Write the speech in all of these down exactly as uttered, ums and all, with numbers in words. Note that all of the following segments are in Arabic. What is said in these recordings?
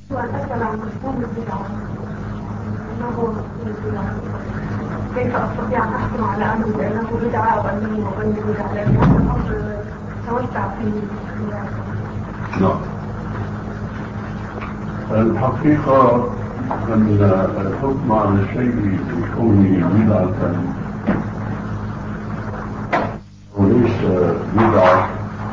وأسأل عن مفهوم البدعة، ما هو مفهوم البدعة؟ كيف أستطيع أن أحكم على أمر بأنه بدعة أو أنه غير بدعة؟ لأن هذا الأمر توسع فيه. نعم. الحقيقة أن الحكم على الشيء بكونه بدعة وليس بدعة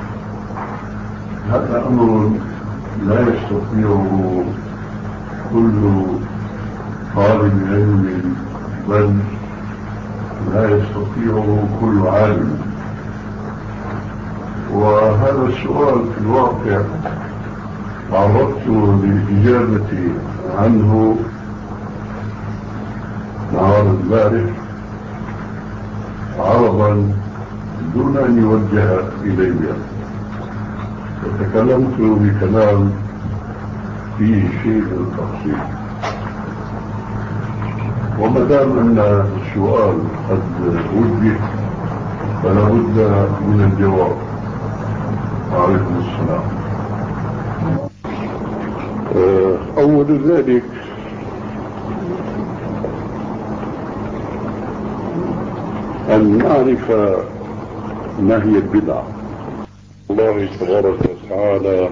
هذا أمر لا يستطيعه كل طالب علم، بل لا يستطيعه كل عالم. وهذا السؤال في الواقع تعرضت للإجابة عنه نهار البارح عرضا دون أن يوجه إلي، وتكلمت بكلام فيه شيء من التفصيل. وما دام أن السؤال قد وجه فلا بد من الجواب. وعليكم السلام. أول ذلك أن نعرف ما هي البدعة. الله تبارك وتعالى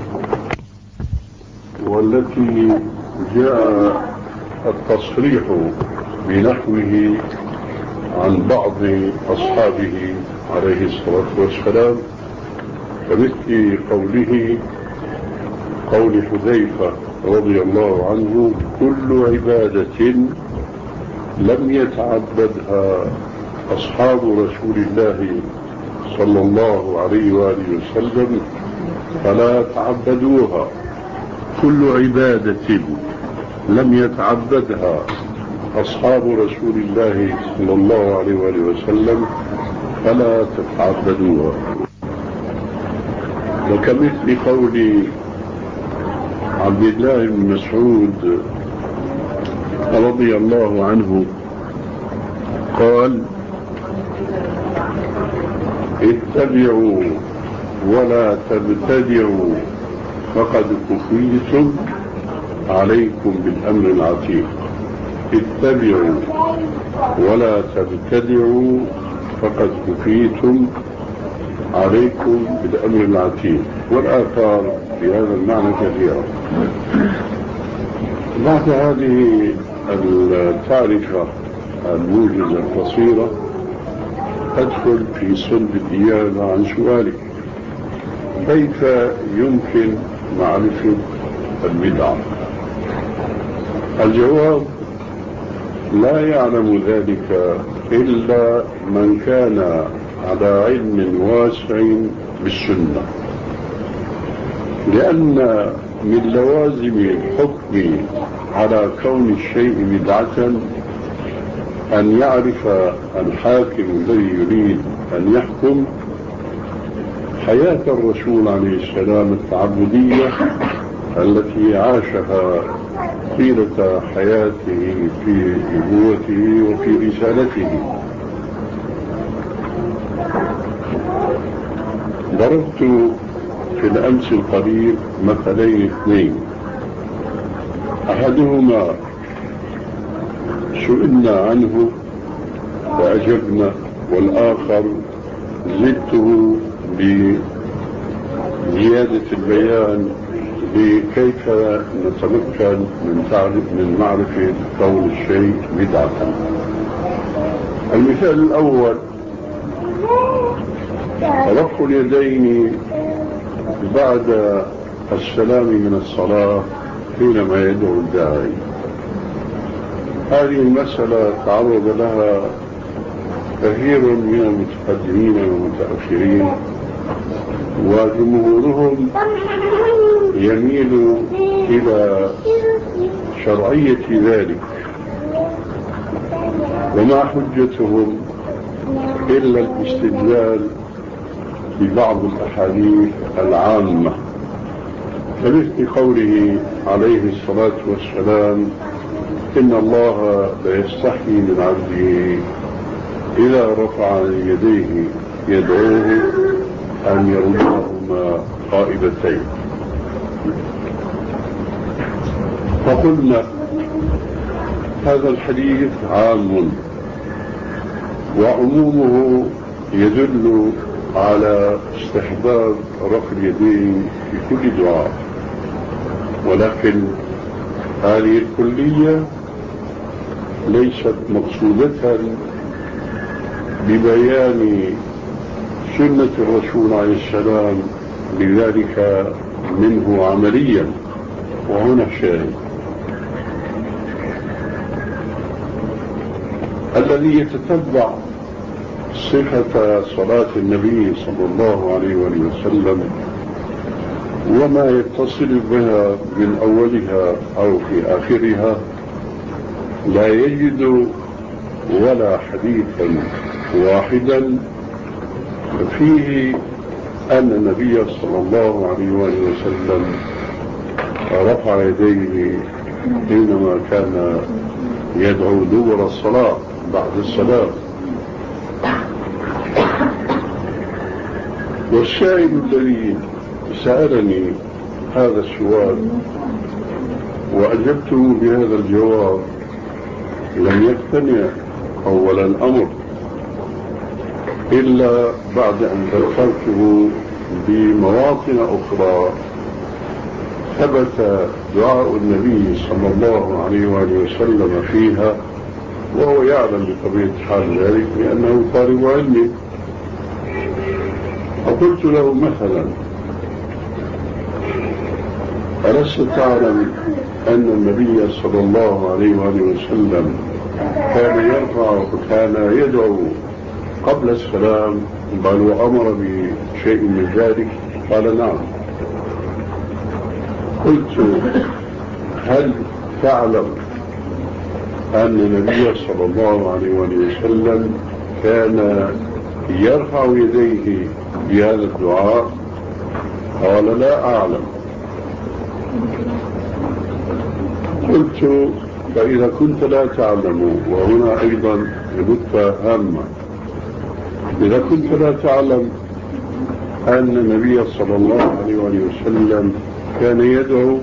والتي جاء التصريح بنحوه عن بعض أصحابه عليه الصلاة والسلام، كمثل قوله قول حذيفة رضي الله عنه: كل عبادة لم يتعبدها أصحاب رسول الله صلى الله عليه وآله وسلم فلا تعبدوها. كل عبادة لم يتعبدها أصحاب رسول الله صلى الله عليه وآله وسلم فلا تتعبدوها. وكمثل قول عبد الله بن مسعود رضي الله عنه قال: اتبعوا ولا تبتدعوا فقد كفيتم عليكم بالأمر العتيق. اتبعوا ولا تبتدعوا فقد كفيتم عليكم بالأمر العتيق. والآثار في هذا المعنى كثيرة. بعد هذه التعرفة الموجزة القصيرة أدخل في صلب الإجابة عن سؤالك: كيف يمكن معرفة البدعة؟ الجواب: لا يعلم ذلك إلا من كان على علم واسع بالسنة، لأن من لوازم الحكم على كون الشيء بدعة أن يعرف الحاكم الذي يريد أن يحكم حياة الرسول عليه السلام التعبدية التي عاشها طيلة حياته في نبوته وفي رسالته. ضربت في الأمس القريب مثلين اثنين، أحدهما سئلنا عنه فأجبنا، والآخر زدته بزيادة البيان لكيف نتمكن من تعرف من معرفة كون الشيء بدعة. المثال الأول: رفع اليدين بعد السلام من الصلاة حينما يدعو الداعي. هذه المسألة تعرض لها كثير من المتقدمين والمتأخرين، وجمهورهم يميل إلى شرعية ذلك، وما حجتهم إلا الاستدلال ببعض الأحاديث العامة، كمثل قوله عليه الصلاة والسلام: إن الله لا يستحي من عبده إذا رفع يديه يدعوه أن يردهما قائبتين. فقلنا هذا الحديث عام، وعمومه يدل على استحباب رفع اليدين في كل دعاء، ولكن هذه الكلية ليست مقصودة ببيان سنة الرسول عليه السلام لذلك منه عمليا. وهنا الشاهد الذي يتتبع صفة صلاة النبي صلى الله عليه وسلم وما يتصل بها من أولها أو في آخرها لا يجد ولا حديثا واحدا فيه أن النبي صلى الله عليه وسلم رفع يديه حينما كان يدعو دبر الصلاة بعد الصلاة. والسائل الذي سألني هذا السؤال وأجبته بهذا الجواب لم يقتنع أول الأمر إلا بعد أن ذكرته بمواطن أخرى ثبت دعاء النبي صلى الله عليه وسلم فيها، وهو يعلم بطبيعة حال ذلك لأنه طالب علمي. فقلت له مثلا ألست تعلم أن النبي صلى الله عليه وسلم كان يرفع وكان يدعو قبل السلام بل وأمر بشيء من ذلك؟ قال نعم. قلت هل تعلم أن النبي صلى الله عليه وسلم كان يرفع يديه بهذا الدعاء؟ قال لا أعلم. قلت فإذا كنت لا تعلم، وهنا أيضا نقطة هامة، إذا كنت لا تعلم أن النبي صلى الله عليه وسلم كان يدعو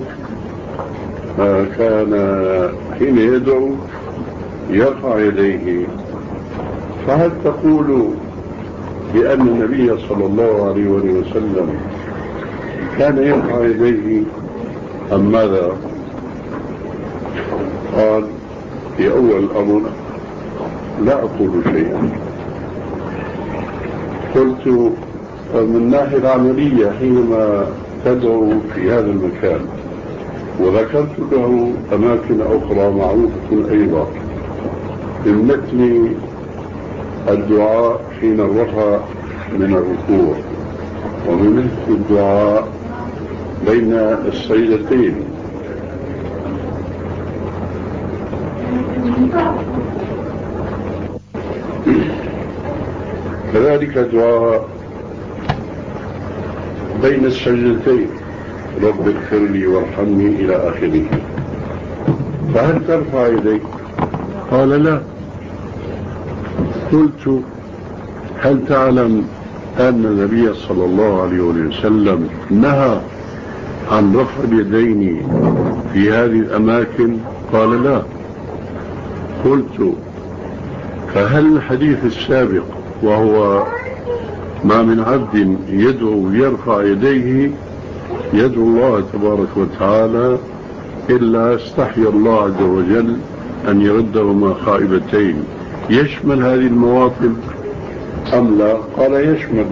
كان حين يدعو يرفع يديه، فهل تقول بأن النبي صلى الله عليه وسلم كان يرفع يديه أم ماذا؟ قال في أول الأمر لا أقول شيئا. قلت من الناحية العملية حينما تدعو في هذا المكان، وذكرت له أماكن أخرى معروفة أيضا من مثل الدعاء حين الرفع من الركوع، ومن مثل الدعاء بين السجدتين. كذلك دعاء بين السجدتين رب اغفر لي وارحمني إلى آخره. فهل ترفع يديك؟ قال لا. قلت هل تعلم أن النبي صلى الله عليه وسلم نهى عن رفع اليدين في هذه الأماكن؟ قال لا. قلت فهل الحديث السابق وهو ما من عبد يدعو يرفع يديه يدعو الله تبارك وتعالى إلا استحيا الله عز وجل أن يردهما خائبتين، يشمل هذه المواطن أم لا؟ قال يشمل.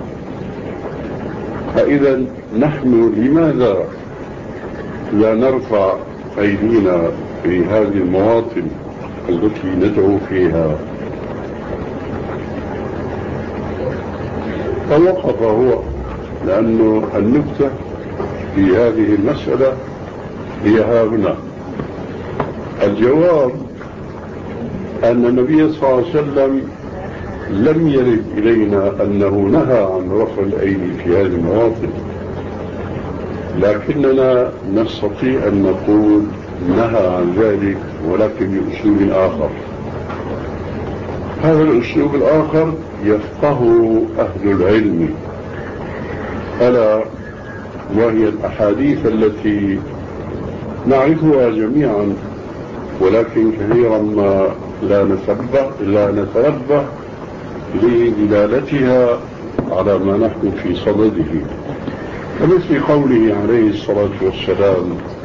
فإذا نحن لماذا لا نرفع أيدينا في هذه المواطن التي ندعو فيها؟ فوقف هو، لأنه النكتة في هذه المسألة هي ها هنا. الجواب أن النبي صلى الله عليه وسلم لم يرد إلينا أنه نهى عن رفع الأيدي في هذه المواطن، لكننا نستطيع أن نقول نهى عن ذلك ولكن بأسلوب آخر. هذا الأسلوب الآخر يفقه أهل العلم، ألا وهي الأحاديث التي نعرفها جميعا، ولكن كثيرا ما لا نتنبه لا نتنبه لدلالتها على ما نحن في صدده، كمثل قوله عليه الصلاة والسلام: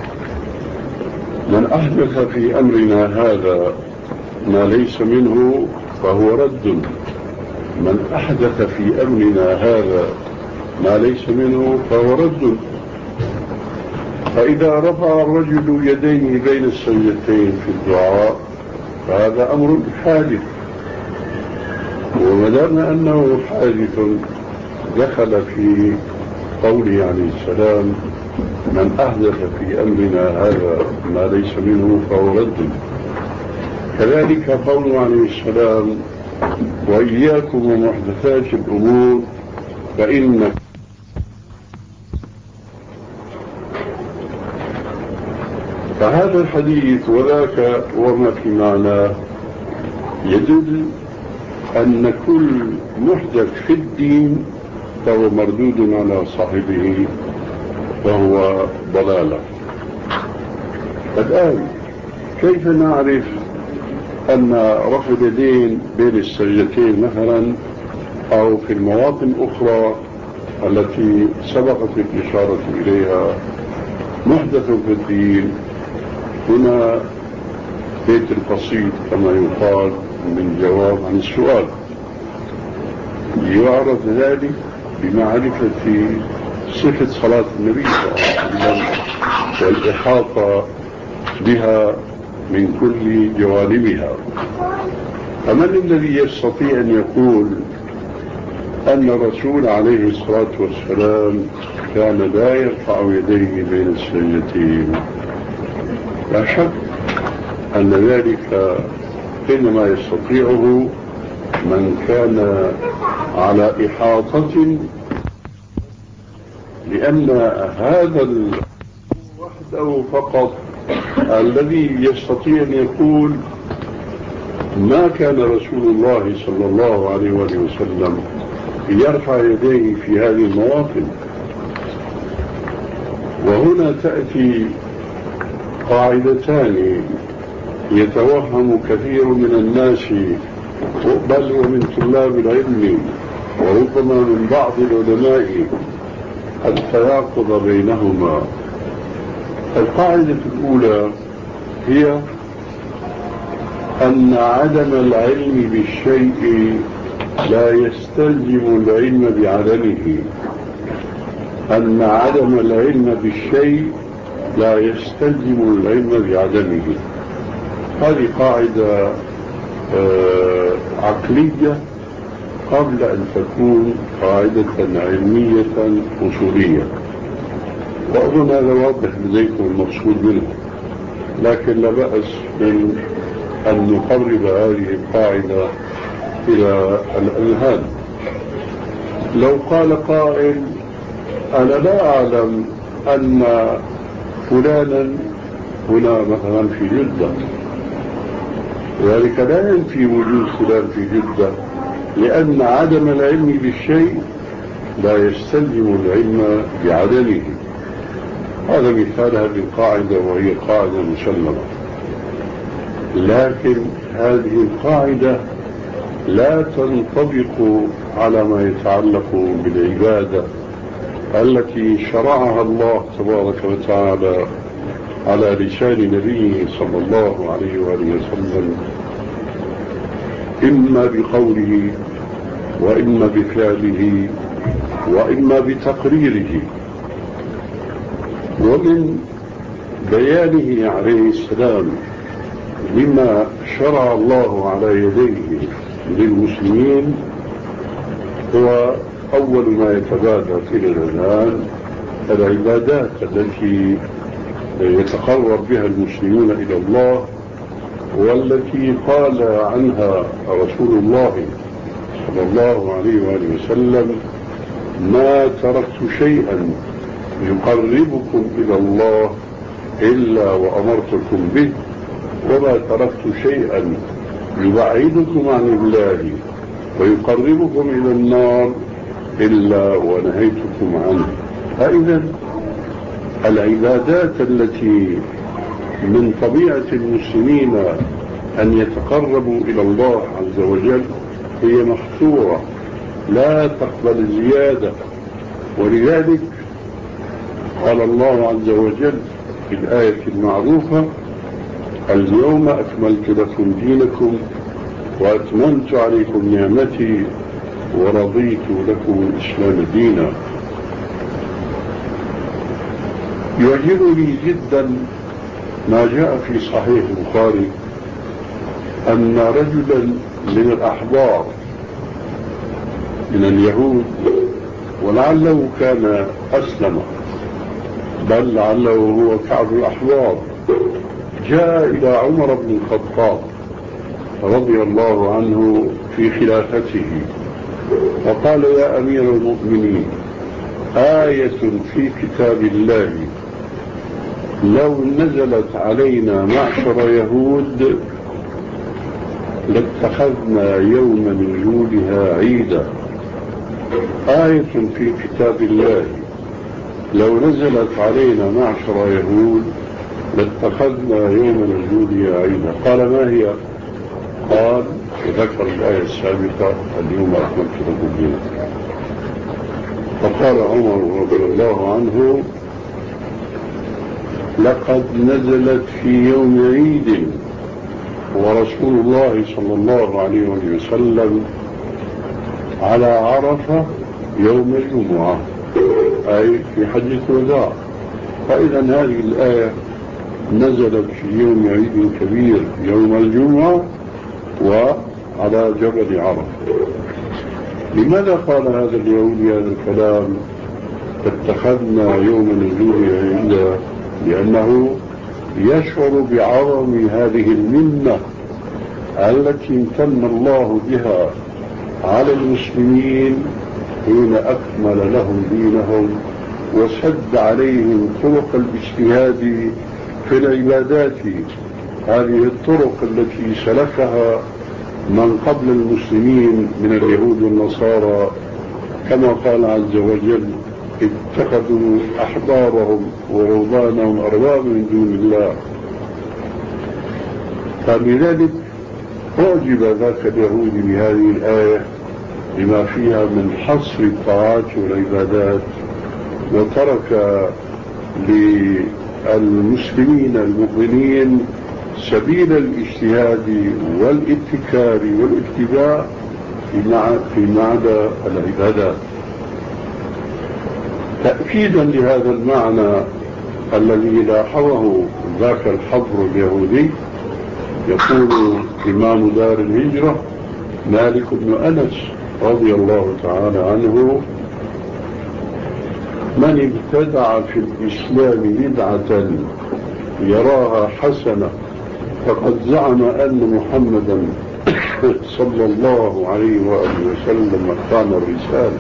من أحدث في أمرنا هذا ما ليس منه فهو رد. من أحدث في أمرنا هذا ما ليس منه فهو رد. فإذا رفع الرجل يديه بين السجدتين في الدعاء فهذا أمر حادث، ومدام أنه حادث دخل في قوله عليه السلام: من أحدث في أمرنا هذا ما ليس منه فهو رد. كذلك قوله عليه السلام: وإياكم ومحدثات الأمور فإن فهذا الحديث وذاك وما في معناه يدل أن كل محدث في الدين فهو مردود على صاحبه وهو ضلالة. الآن كيف نعرف أن رفع اليدين بين السجدتين مثلا أو في المواطن الأخرى التي سبقت الإشارة إليها محدث في الدين؟ هنا بيت القصيد كما يقال من جواب عن السؤال. يعرف ذلك بمعرفة صفة صلاة النبي صلى الله عليه وسلم والإحاطة بها من كل جوانبها. فمن الذي يستطيع أن يقول أن الرسول عليه الصلاة والسلام كان لا يرفع يديه بين السجدتين؟ لا شك أن ذلك إنما يستطيعه من كان على إحاطة، لأن هذا وحده فقط الذي يستطيع أن يقول ما كان رسول الله صلى الله عليه وسلم يرفع يديه في هذه المواطن. وهنا تأتي قاعدتان يتوهم كثير من الناس بل ومن طلاب العلم وربما من بعض العلماء التناقض بينهما. القاعدة الأولى هي أن عدم العلم بالشيء لا يستلزم العلم بعدمه. أن عدم العلم بالشيء لا يستلزم العلم بعدمه. هذه قاعدة آه عقلية قبل أن تكون قاعدة علمية أصولية، وأظن هذا واضح لديكم المقصود منه، لكن لا بأس من أن نقرب هذه القاعدة إلى الأذهان. لو قال قائل: أنا لا أعلم أن فلانا هنا مثلا في جدة، وذلك لا ينفي وجود فلان في جدة، لأن عدم العلم بالشيء لا يستلزم العلم بعدمه. هذا مثال هذه القاعدة، وهي قاعدة مسلمة. لكن هذه القاعدة لا تنطبق على ما يتعلق بالعبادة التي شرعها الله تبارك وتعالى على لسان نبيه صلى الله عليه وآله وسلم، إما بقوله وإما بفعله وإما بتقريره. ومن بيانه عليه السلام لما شرع الله على يديه للمسلمين هو أول ما يتبادر إلى الآن العبادات التي يتقرب بها المسلمون إلى الله، والتي قال عنها رسول الله صلى الله عليه وآله وسلم: ما تركت شيئا يقربكم إلى الله إلا وأمرتكم به، وما تركت شيئا يبعدكم عن الله ويقربكم إلى النار إلا ونهيتكم عنه. فإذا العبادات التي من طبيعة المسلمين أن يتقربوا إلى الله عز وجل هي محصورة لا تقبل زيادة. ولذلك قال الله عز وجل في الآية المعروفة: اليوم أكملت لكم دينكم وأتممت عليكم نعمتي ورضيت لكم الإسلام دينا. يعجبني جدا ما جاء في صحيح البخاري أن رجلا من الأحبار من اليهود، ولعله كان أسلم بل لعله هو كعب الأحبار، جاء إلى عمر بن الخطاب رضي الله عنه في خلافته وقال: يا أمير المؤمنين، آية في كتاب الله لو نزلت علينا معشر يهود لاتخذنا يوم نزولها عيدا. آية في كتاب الله لو نزلت علينا معشر يهود لاتخذنا يوم نزولها عيدا. قال: ما هي؟ قال: وذكر الآية السابقة: اليوم أكملت لكم دينكم. فقال عمر رضي الله عنه: لقد نزلت في يوم عيد ورسول الله صلى الله عليه وسلم على عرفة يوم الجمعة، أي في حجة الوداع. فإذا هذه الآية نزلت في يوم عيد كبير يوم الجمعة وعلى جبل عرفة. لماذا قال هذا اليهودي هذا الكلام: اتخذنا يوم نزول عيدا؟ لأنه يشعر بعظم هذه المنة التي امتن الله بها على المسلمين حين أكمل لهم دينهم وسد عليهم طرق الاجتهاد في العبادات، هذه الطرق التي سلكها من قبل المسلمين من اليهود والنصارى، كما قال عز وجل: اتخذوا أحبارهم ورهبانهم أربابا من دون الله. فلذلك أعجب ذاك اليهودي بهذه الآية لما فيها من حصر الطاعات والعبادات، وترك للمسلمين المؤمنين سبيل الاجتهاد والابتكار والاتباع فيما عدا العبادات. تأكيدا لهذا المعنى الذي لاحظه ذاك الحبر اليهودي، يقول إمام دار الهجرة مالك بن أنس رضي الله تعالى عنه: من ابتدع في الإسلام بدعة يراها حسنة فقد زعم أن محمدا صلى الله عليه وآله وسلم خان الرسالة.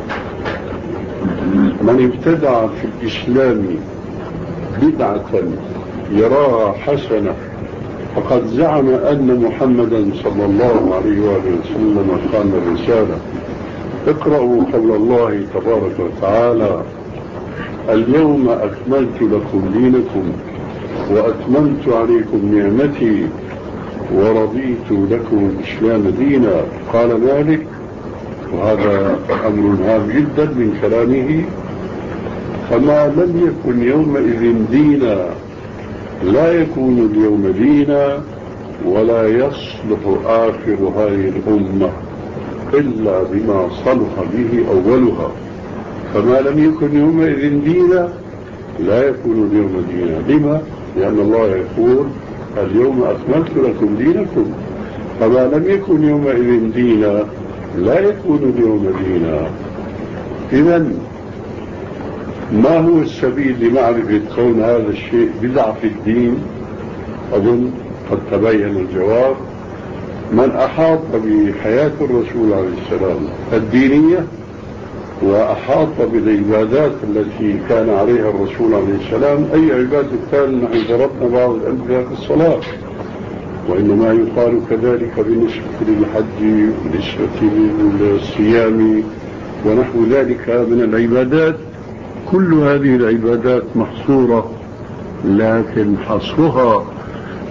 من ابتدع في الإسلام بدعة يراها حسنة فقد زعم أن محمدا صلى الله عليه وآله وسلم خان الرسالة. اقرأوا قول الله تبارك وتعالى: اليوم أكملت لكم دينكم وأتممت عليكم نعمتي ورضيت لكم الإسلام دينا. قال مالك، وهذا أمر هام جدا من كلامه: فما لم يكن يومئذ دينا لا يكون اليوم دينا ولا يصلح آخر هذه الأمة إلا بما صلح به أولها. فما لم يكن يومئذ دينا لا يكون اليوم دينا. لما؟ لأن الله يقول: اليوم أكملت لكم دينكم. فما لم يكن يومئذ دينا لا يكون اليوم دينا. إذن ما هو السبيل لمعرفة كون هذا الشيء بدعة في الدين؟ أظن قد تبين الجواب. من أحاط بحياة الرسول عليه السلام الدينية وأحاط بالعبادات التي كان عليها الرسول عليه السلام، أي عبادة كان، نحن ضربنا بعض الأمثلة في الصلاة، وإنما يقال كذلك بالنسبة للحج بالنسبة للصيام ونحو ذلك من العبادات. كل هذه العبادات محصورة، لكن حصرها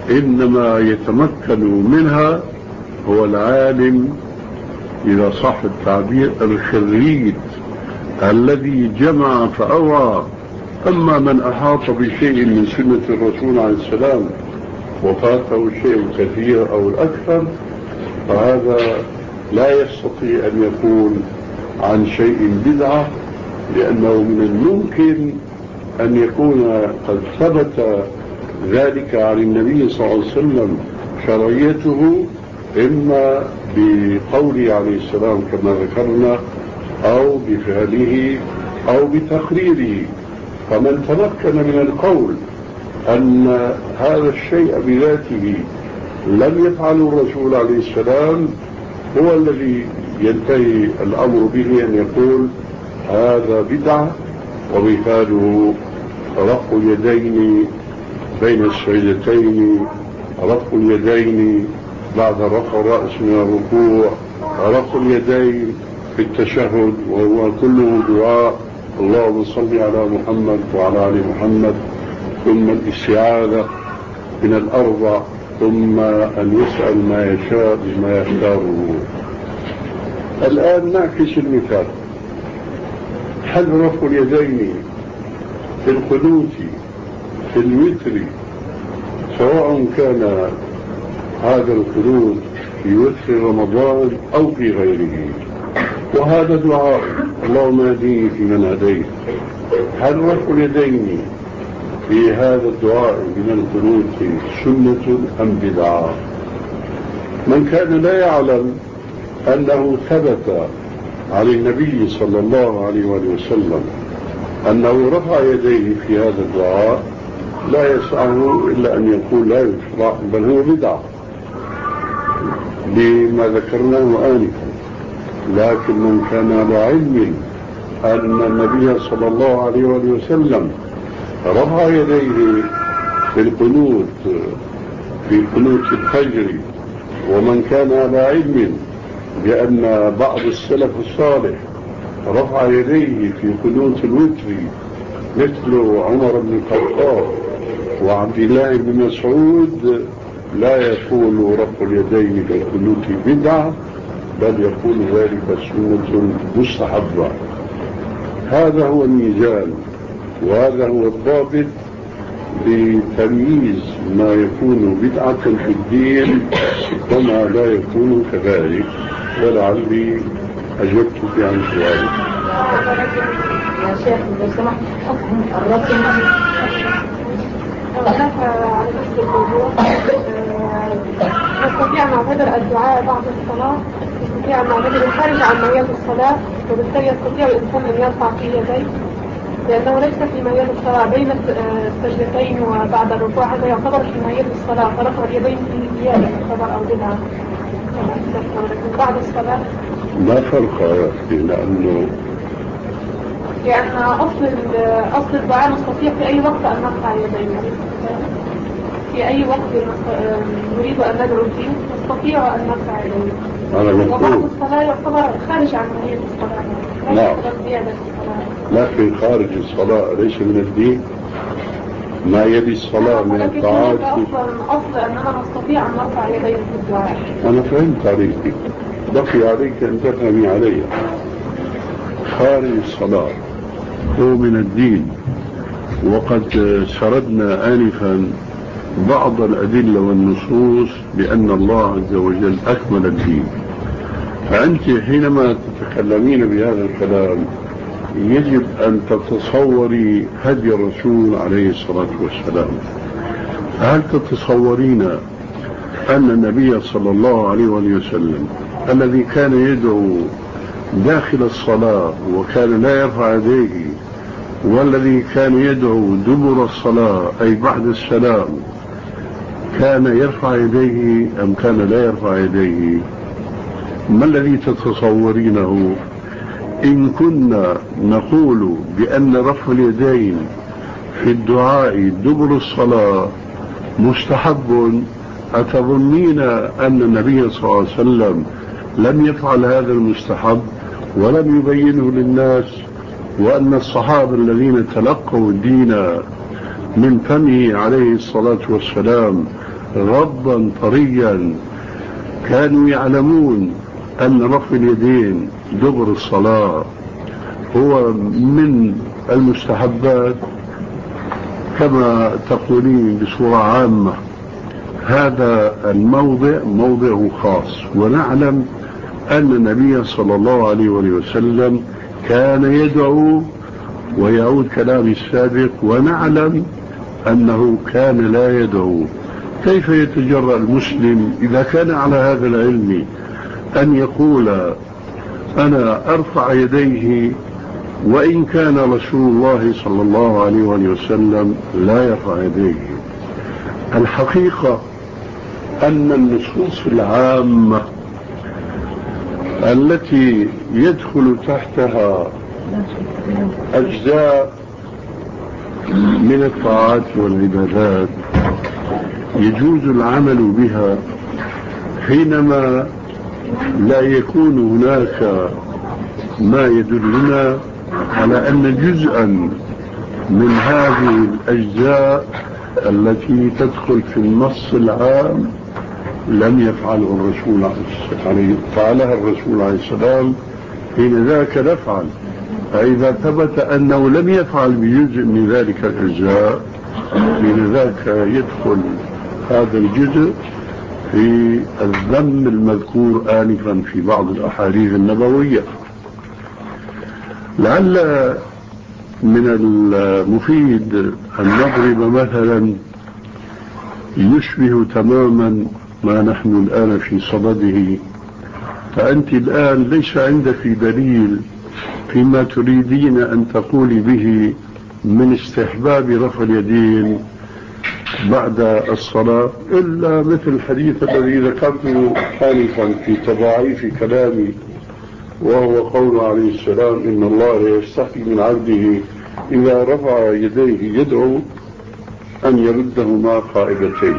إنما يتمكن منها هو العالم، إذا صح التعبير، الخريج الذي جمع فأوعى. أما من أحاط بشيء من سنة الرسول عليه السلام وفاته شيء كثير أو الأكثر، فهذا لا يستطيع أن يكون عن شيء بدعة، لأنه من الممكن أن يكون قد ثبت ذلك عن النبي صلى الله عليه وسلم شرعيته، إما بقوله عليه السلام كما ذكرنا، أو بفعله أو بتقريره. فمن تمكن من القول أن هذا الشيء بذاته لم يفعله الرسول عليه السلام، هو الذي ينتهي الأمر به أن يقول هذا بدعة. ومثاله رفع اليدين بين السجدتين، رفع اليدين بعد رفع الرأس من الركوع، رفع اليدين في التشهد، وهو كله دعاء اللهم صل على محمد وعلى آل محمد، ثم الاستعاذة من الأربع، ثم أن يسأل ما يشاء بما يختاره. الآن نعكس المثال. هل رفع اليدين في القنوت في الوتر، سواء كان هذا القنوت في وتر رمضان أو في غيره، وهذا دعاء اللهم اهدني فيمن هديت، هل رفع اليدين في هذا الدعاء من القنوت سنة أم بدعة؟ من كان لا يعلم أنه ثبت عن النبي صلى الله عليه وسلم أنه رفع يديه في هذا الدعاء، لا يسعه إلا أن يقول لا يشرع، بل هو بدعة بما ذكرناه آنفا. لكن من كان على علم أن النبي صلى الله عليه وسلم رفع يديه في القنوت في قنوت الفجر، ومن كان على علم بأن بعض السلف الصالح رفع يديه في قنوت الوتر مثل عمر بن الخطاب وعبد الله بن مسعود، لا يقول رفع اليدين في القنوت بدعة، بل يقول ذلك سنة مستحبة. هذا هو الميزان، وهذا هو الضابط لتمييز ما يكون بدعة في الدين وما لا يكون كذلك. ولعلي أجبتك عن سؤالك. يا شيخ لو سمحت، حكم الرسم على نفس الموضوع. نستطيع أن نعتبر الدعاء بعد الصلاة، نستطيع أن نعتبر خارج عن مجال الصلاة، وبالتالي يستطيع الإنسان أن يرفع في يديه، لأنه ليس في مجال الصلاة بين السجدتين وبعد الركوع، هذا يعتبر في مجال الصلاة، فرفع اليدين في زيادة يعتبر أو بدعة. لكن بعد الصلاة لا فرق يا أخي، لأنه لأن أصل أصل الدعاء نستطيع في أي وقت أن نرفع يدينا، في أي وقت نريد أن ندعو فيه نستطيع أن نرفع يدينا. وبعد الصلاة يعتبر خارج عن مجال الصلاة، نعم. زيادة الصلاة. لكن خارج الصلاة ليس من الدين، ما يلي الصلاة من الطاعات. أصلا أصل أننا نستطيع أن نرفع يدينا في الدعاء. أنا فهمت عليك، بقي عليك أن تفهمي علي. خارج الصلاة هو من الدين، وقد سردنا آنفا بعض الأدلة والنصوص بأن الله عز وجل أكمل الدين. فأنت حينما تتكلمين بهذا الكلام يجب أن تتصوري هدي الرسول عليه الصلاة والسلام. هل تتصورين أن النبي صلى الله عليه وسلم الذي كان يدعو داخل الصلاة وكان لا يرفع يديه، والذي كان يدعو دبر الصلاة أي بعد السلام، كان يرفع يديه أم كان لا يرفع يديه؟ ما الذي تتصورينه؟ إن كنا نقول بأن رفع اليدين في الدعاء دبر الصلاة مستحب، أتظنين أن النبي صلى الله عليه وسلم لم يفعل هذا المستحب ولم يبينه للناس، وأن الصحابة الذين تلقوا الدين من فمه عليه الصلاة والسلام غضا طريا كانوا يعلمون أن رفع اليدين دبر الصلاة هو من المستحبات كما تقولين بصورة عامة، هذا الموضع موضع خاص. ونعلم أن النبي صلى الله عليه وسلم كان يدعو، ويعود كلامي السابق، ونعلم أنه كان لا يدعو. كيف يتجرأ المسلم إذا كان على هذا العلم أن يقول أنا أرفع يديه وإن كان رسول الله صلى الله عليه وسلم لا يرفع يديه؟ الحقيقة أن النصوص العامة التي يدخل تحتها أجزاء من الطاعات والعبادات يجوز العمل بها حينما لا يكون هناك ما يدلنا على أن جزءا من هذه الأجزاء التي تدخل في النص العام لم يفعله الرسول عليه فعلها الرسول عليه السلام، حين ذاك نفعل. فإذا ثبت أنه لم يفعل بجزء من ذلك الأجزاء، حين ذاك يدخل هذا الجزء في الذم المذكور آنفا في بعض الأحاديث النبوية. لعل من المفيد أن نضرب مثلا يشبه تماما ما نحن الآن في صدده. فأنت الآن ليس عندك دليل فيما تريدين أن تقولي به من استحباب رفع اليدين بعد الصلاة، إلا مثل الحديث الذي ذكرته آنفا في تضاعيف كلامي، وهو قول عليه السلام إن الله يستحي من عبده إذا رفع يديه يدعو أن يردهما قائبتين.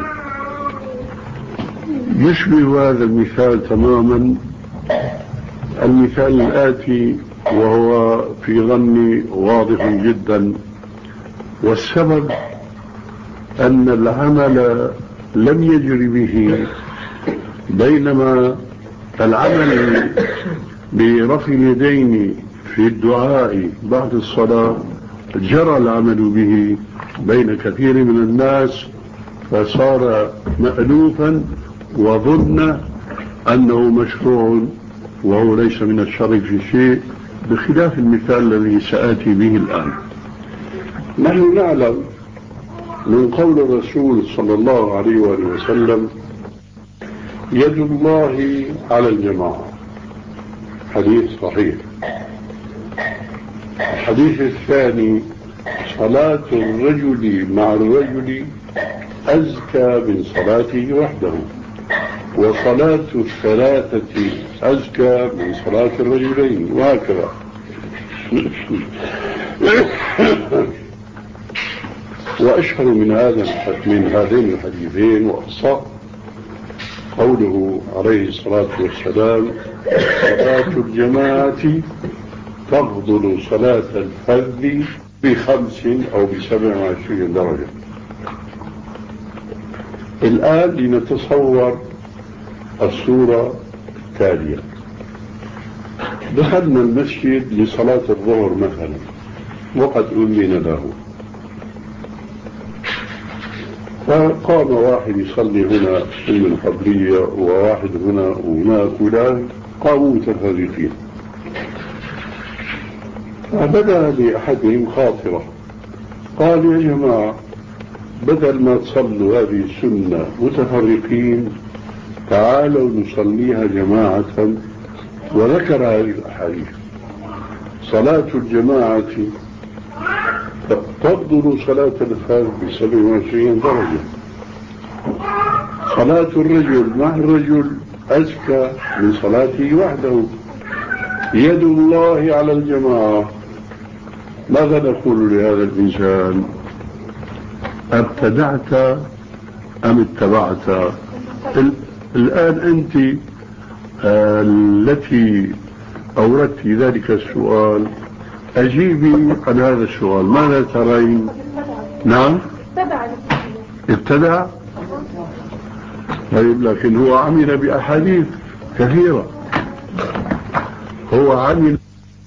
يشبه هذا المثال تماما المثال الآتي، وهو في ظني واضح جدا. والسبب أن العمل لم يجري به، بينما العمل برفع اليدين في الدعاء بعد الصلاة جرى العمل به بين كثير من الناس، فصار مألوفا وظن أنه مشروع وهو ليس من الشرع في شيء، بخلاف المثال الذي سآتي به الآن. نحن نعلم من قول الرسول صلى الله عليه وآله وسلم يد الله على الجماعة، حديث صحيح. الحديث الثاني صلاة الرجل مع الرجل أزكى من صلاته وحده، وصلاة الثلاثة أزكى من صلاة الرجلين، وهكذا. وأشهر من هذا من هذين الحديثين وأصح قوله عليه الصلاة والسلام صلاة الجماعة تفضل صلاة الفرد بخمس أو بسبع وعشرين درجة. الآن لنتصور الصورة التالية. دخلنا المسجد لصلاة الظهر مثلا وقد أذن له، فقام واحد يصلي هنا أم القبلية وواحد هنا وهناك فلان، قاموا متفرقين. فبدأ لأحدهم خاطرة، قال يا جماعة بدل ما تصلوا هذه السنة متفرقين تعالوا نصليها جماعة، وذكر هذه الأحاديث. صلاة الجماعة تفضل صلاة الفرد بسبع وعشرين درجة، صلاة الرجل مع الرجل أزكى من صلاته وحده، يد الله على الجماعة. ماذا نقول لهذا الإنسان؟ ابتدعت أم اتبعت؟ الآن أنت آه التي أوردت ذلك السؤال، أجيبي عن هذا السؤال. ماذا ترين؟ نعم ابتدع. طيب لكن هو عمل بأحاديث كثيرة، هو عمل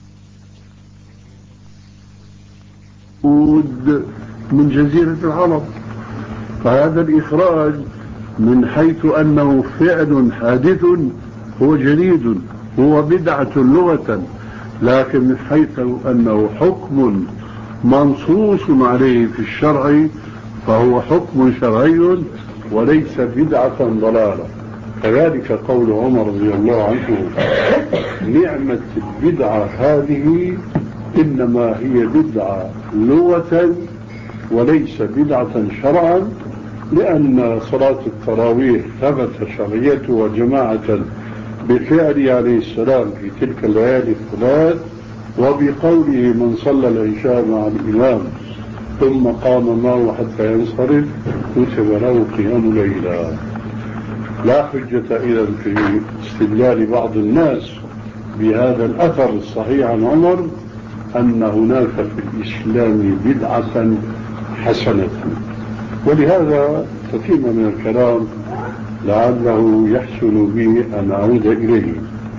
من جزيرة العرب، فهذا الإخراج من حيث أنه فعل حادث هو جديد، هو بدعة لغة، لكن من حيث أنه حكم منصوص عليه في الشرع فهو حكم شرعي وليس بدعة ضلالة. كذلك قول عمر رضي الله عنه: نعمة البدعة هذه إنما هي بدعة لغة وليس بدعة شرعا، لأن صلاة التراويح ثبت شرعيته وجماعة بفعل عليه السلام في تلك الليالي الثلاث، وبقوله: من صلى العشاء مع الإمام ثم قام معه حتى ينصرف كتب له قيام ليلة. لا حجة إذن في استدلال بعض الناس بهذا الأثر الصحيح عن عمر أن هناك في الإسلام بدعة حسنة. ولهذا كثير من الكلام لعله يحسن بي أن أعود إليه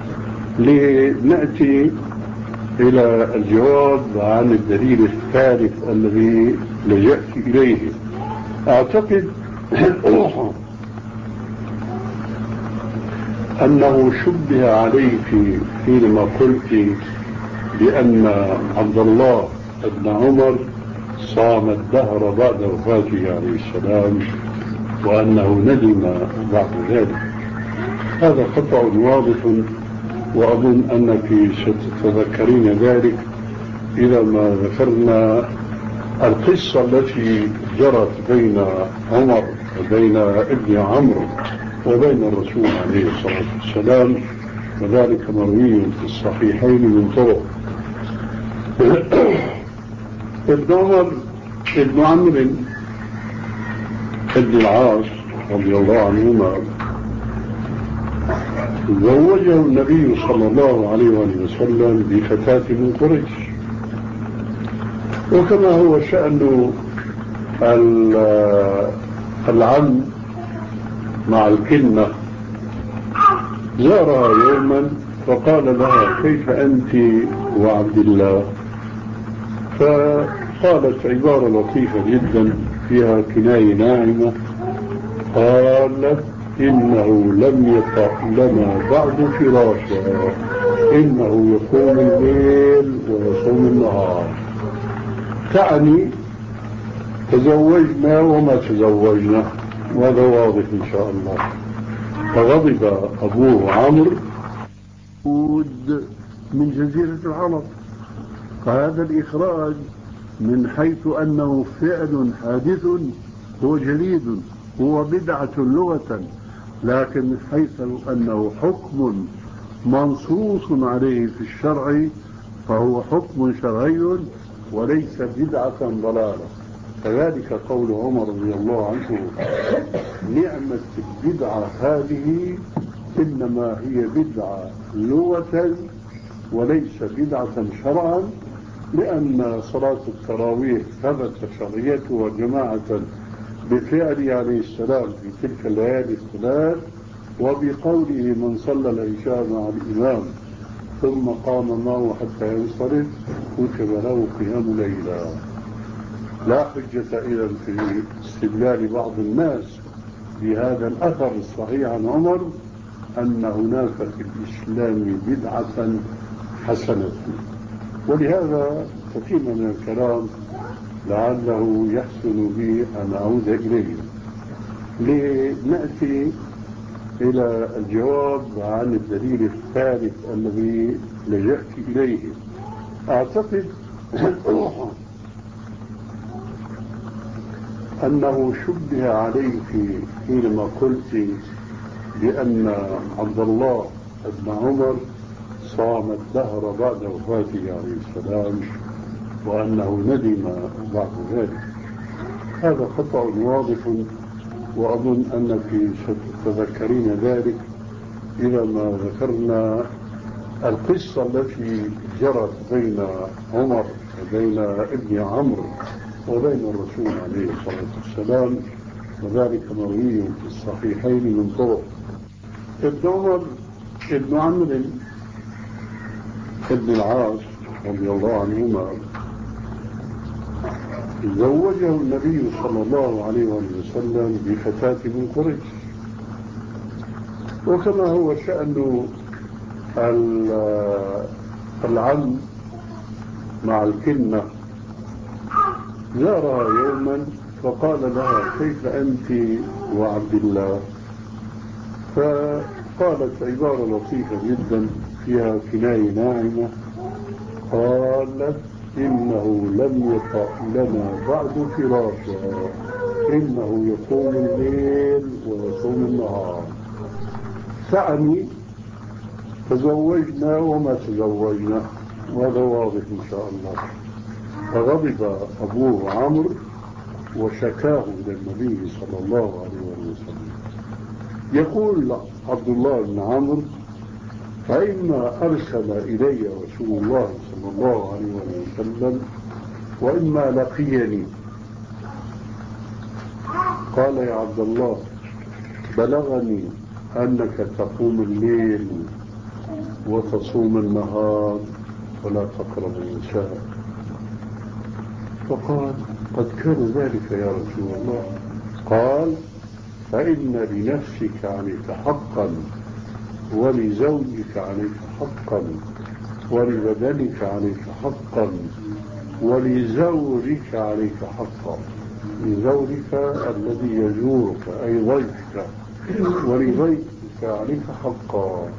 لنأتي إلى الجواب عن الدليل الثالث الذي لجأت إليه. أعتقد أنه شبه عليك حينما قلت بأن عبد الله بن عمر صام الدهر بعد وفاته عليه السلام وأنه ندم بعد ذلك. هذا خطأ واضح، وأظن أنك ستتذكرين ذلك إذا ما ذكرنا القصة التي جرت بين عمر وبين ابن عمرو وبين الرسول عليه الصلاة والسلام، وذلك مروي في الصحيحين من طرق. ابن عمر ابن عمرو ابن العاص رضي الله عنهما زوجه النبي صلى الله عليه وسلم بفتاة من قريش، وكما هو شأن العم مع الكلمة زارها يوما فقال لها: كيف أنت وعبد الله؟ فقالت عبارة لطيفة جدا فيها كناية ناعمة، قالت: إنه لم يطأ لنا بعد فراشا، إنه يقوم الليل ويصوم النهار. تعني تزوجنا وما تزوجنا، وهذا واضح إن شاء الله. فغضب أبوه عمرو من جزيرة العرب، فهذا الإخراج من حيث أنه فعل حادث هو جديد، هو بدعة لغة، لكن من حيث أنه حكم منصوص عليه في الشرع فهو حكم شرعي وليس بدعة ضلالة. كذلك قول عمر رضي الله عنه: نعمة البدعة هذه إنما هي بدعة لغة وليس بدعة شرعا، لأن صلاة التراويح ثبت شرعيته وجماعة بفعل عليه السلام في تلك الليالي الثلاث، وبقوله: من صلى العشاء مع الإمام ثم قام معه حتى ينصرف كتب له قيام ليلة. لا حجة إذن في استدلال بعض الناس بهذا الأثر الصحيح عن عمر أن هناك في الإسلام بدعة حسنة. ولهذا كثير من الكلام لعله يحسن بي أن أعود إليه لنأتي إلى الجواب عن الدليل الثالث الذي لجأت إليه. أعتقد أنه شبه عليك حينما قلت بأن عبد الله بن عمر صام الدهر بعد وفاته عليه السلام وأنه ندم بعد ذلك. هذا خطأ واضح، وأظن أنك ستتذكرين ذلك إذا ما ذكرنا القصة التي جرت بين عمر وبين ابن عمرو وبين الرسول عليه الصلاة والسلام، وذلك مروي في الصحيحين من طرق. ابن عمر ابن عمرو ابن العاص رضي الله عنهما زوجه النبي صلى الله عليه وسلم بفتاة من قريش، وكما هو شأن العم مع الكنة زارها يوما فقال لها كيف أنت وعبد الله؟ فقالت عبارة لطيفة جدا فيها كناية ناعمة، قالت إنه لم يطأ لنا بعد فراشا، إنه يقوم الليل ويصوم النهار، تعني تزوجنا وما تزوجنا، وهذا واضح إن شاء الله. فغضب أبوه عمرو وشكاه إلى النبي صلى الله عليه وسلم. يقول عبد الله بن عمرو فإما أرسل إلي رسول الله صلى الله عليه وسلم وإما لقيني. قال يا عبد الله بلغني أنك تقوم الليل وتصوم النهار ولا تقرب النساء. فقال قد كان ذلك يا رسول الله. قال فإن لنفسك عليك حقا ولزوجك عليك حقا ولبدنك عليك حقا ولزورك عليك حقا. لزورك الذي يزورك أي ضيفك، ولضيفك عليك حقا.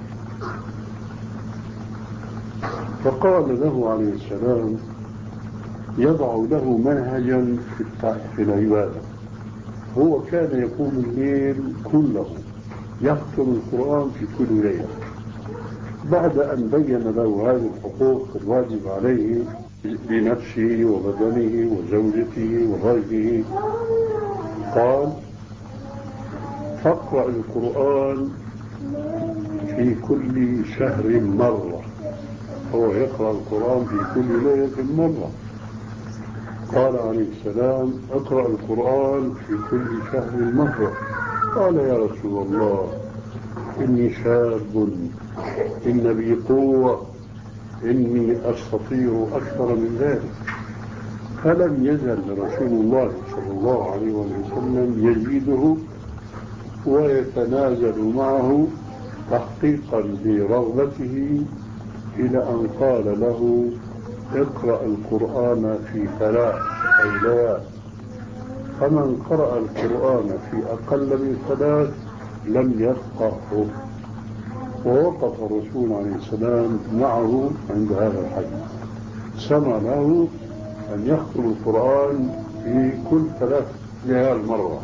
فقال له عليه السلام يضع له منهجا في العبادة. هو كان يقوم الليل كله يختم القرآن في كل ليلة. بعد أن بين له هذه الحقوق الواجب عليه بنفسه وبدنه وزوجته وغيره، قال فاقرأ القرآن في كل شهر مرة. هو يقرأ القرآن في كل ليلة مرة. قال عليه السلام اقرأ القرآن في كل شهر مرة. قال يا رسول الله إني شاب إن بي قوة إني أستطيع أكثر من ذلك. فلم يزل رسول الله صلى الله عليه وسلم يزيده ويتنازل معه تحقيقا لرغبته، إلى أن قال له اقرأ القرآن في ثلاث ليالي. فمن قرأ القرآن في أقل من ثلاث لم يفقهه. ووقف الرسول عليه السلام معه عند هذا الحد، سمع له أن يختم القرآن في كل ثلاث ليال مرة.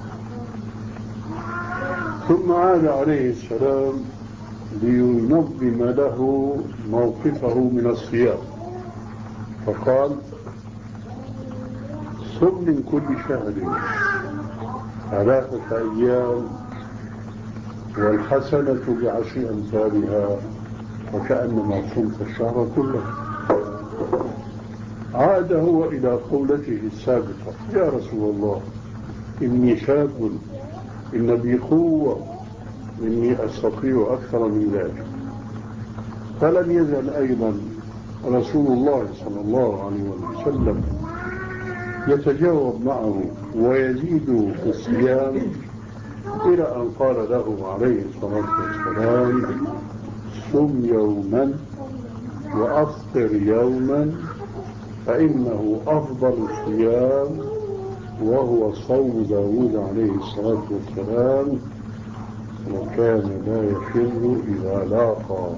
ثم عاد عليه السلام لينظم له موقفه من الصيام، فقال صم من كل شهر ثلاثة أيام والحسنة بعشر أمثالها وكأنما صمت الشهر كله. عاد هو إلى قولته السابقة يا رسول الله إني شاب إن بي قوة إني أستطيع أكثر من ذلك. فلم يزل أيضا رسول الله صلى الله عليه وسلم يتجاوب معه ويزيد في الصيام، إلى أن قال له عليه الصلاة والسلام صم يوما وأفطر يوما فإنه أفضل الصيام وهو صوم داود عليه الصلاة والسلام وكان لا يفر إذا لاقى.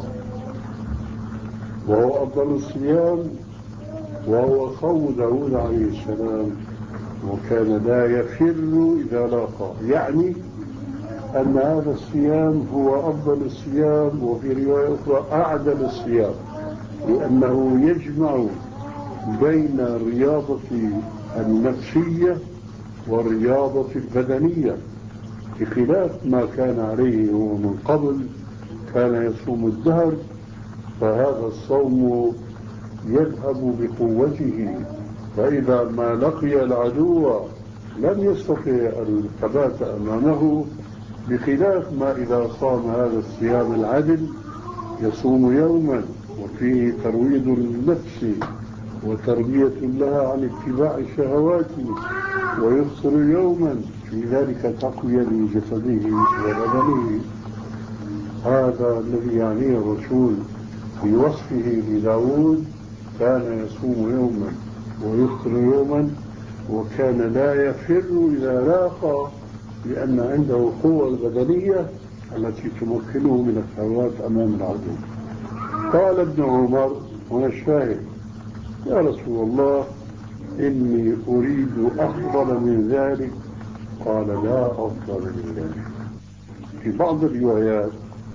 وهو أفضل الصيام وهو صوم داود عليه السلام وكان لا يفر إذا لاقى، يعني أن هذا الصيام هو أفضل الصيام، وفي رواية أخرى أعدل الصيام، لأنه يجمع بين الرياضة النفسية والرياضة البدنية، بخلاف ما كان عليه هو من قبل كان يصوم الدهر، فهذا الصوم يذهب بقوته، فإذا ما لقي العدو لم يستطع الثبات أمامه، بخلاف ما إذا صام هذا الصيام العدل يصوم يوما وفيه ترويض النفس وتربية لها عن اتباع الشهوات، ويفطر يوما في ذلك تقوية لجسده وبدنه. هذا الذي يعنيه الرسول في وصفه لداود، كان يصوم يوما ويفطر يوما، وكان لا يفر إذا لاقى، لأن عنده القوة البدنية التي تمكنه من الثبات أمام العدو. قال ابن عمر هنا الشاهد: يا رسول الله إني أريد أفضل من ذلك. قال: لا أفضل من ذلك. في بعض الروايات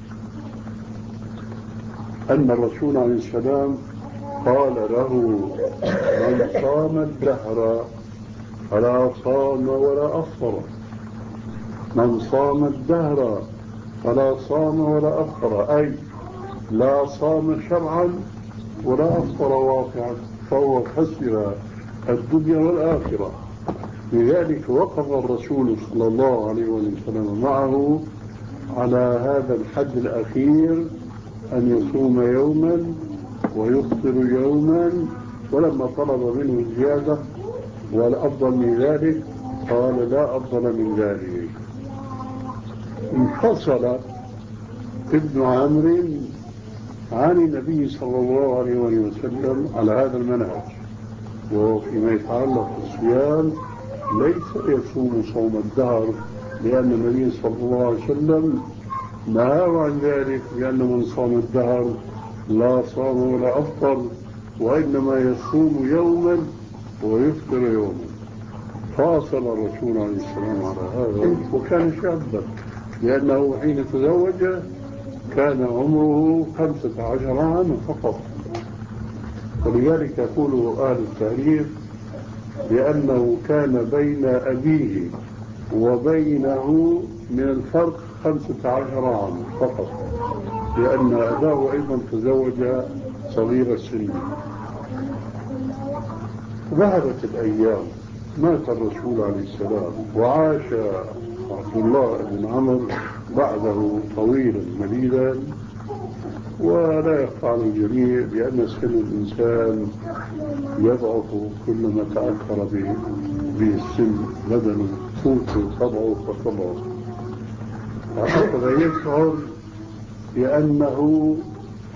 أن الرسول عليه السلام قال له: من صام الدهر فلا صام ولا أفطر. من صام الدهر فلا صام ولا أفطر، أي لا صام شرعا ولا أفطر واقعا، فهو خسر الدنيا والآخرة. لذلك وقف الرسول صلى الله عليه وسلم معه على هذا الحد الأخير، أن يصوم يوما ويفطر يوما، ولما طلب منه زيادة والأفضل من ذلك قال: لا أفضل من ذلك. انفصل ابن عمرو عن النبي صلى الله عليه وسلم على هذا المنهج، وفيما يتعلق بالصيام ليس يصوم صوم الدهر، لأن النبي صلى الله عليه وسلم نهى عن ذلك، لأن من صام الدهر لا صام ولا أفطر، وإنما يصوم يوما ويفطر يوما. فاصل الرسول عليه السلام على هذا، وكان شابا، لأنه حين تزوج كان عمره خمسة عشر عاما فقط. ولذلك يقول أهل التاريخ بأنه كان بين أبيه وبينه من الفرق خمسة عشر عاما فقط، لأن أباه أيضا تزوج صغير السن. ذهبت الأيام، مات الرسول عليه السلام، وعاش عبد الله بن عمرو بعده طويلا مديدا. ولا يخفى على الجميع بأن سن الإنسان يضعف كلما تأخر به السن، بدنه صوته تضعف وتضعف. فأخذ يشعر بأنه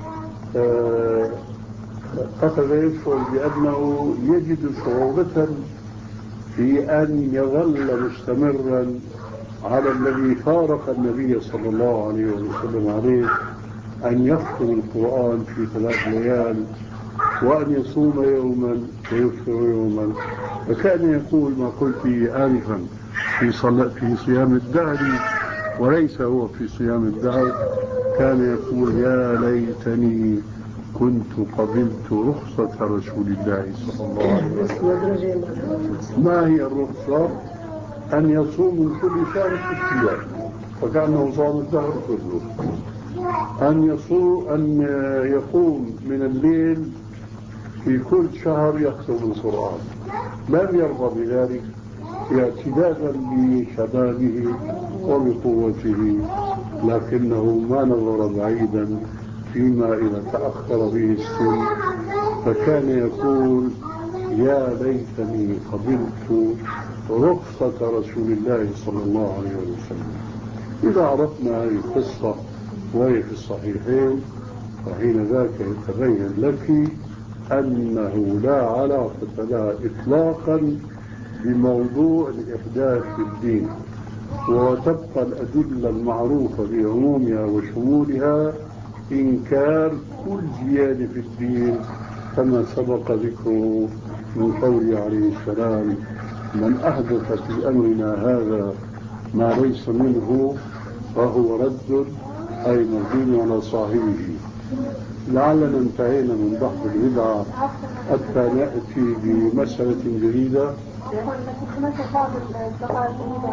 أخذ يشعر بأنه يجد صعوبة في أن يظل مستمرا على الذي فارق النبي صلى الله عليه وسلم عليه، أن يختم القرآن في ثلاث ليال، وأن يصوم يوما ويفطر يوما. فكان يقول ما قلت آنفا في, في صيام الدهر، وليس هو في صيام الدهر، كان يقول: يا ليتني كنت قبلت رخصة رسول الله صلى الله عليه وسلم. ما هي الرخصة؟ أن يصوم من كل شهر ست أيام، فكأنه صام الدهر كله. أن يصوم أن يقوم من الليل في كل شهر يختم القرآن. لم يرضى بذلك اعتدادا بشبابه وبقوته، لكنه ما نظر بعيدا فيما إذا تأخر به السن، فكان يقول: يا ليتني قبلت رخصة رسول الله صلى الله عليه وسلم. إذا عرفنا هذه القصة وهي في الصحيحين، فحين ذاك يتبين لك أنه لا علاقة لها إطلاقا بموضوع الإحداث في الدين، وتبقى الأدلة المعروفة بعمومها وشمولها إنكار كل زيادة في الدين، كما سبق ذكره من قوله عليه السلام: من أحدث في أمرنا هذا ما ليس منه فهو رد، أي مردود على صاحبه. لعلنا انتهينا من بحث البدعة حتى نأتي بمسألة جديدة. هناك بعض الدقائق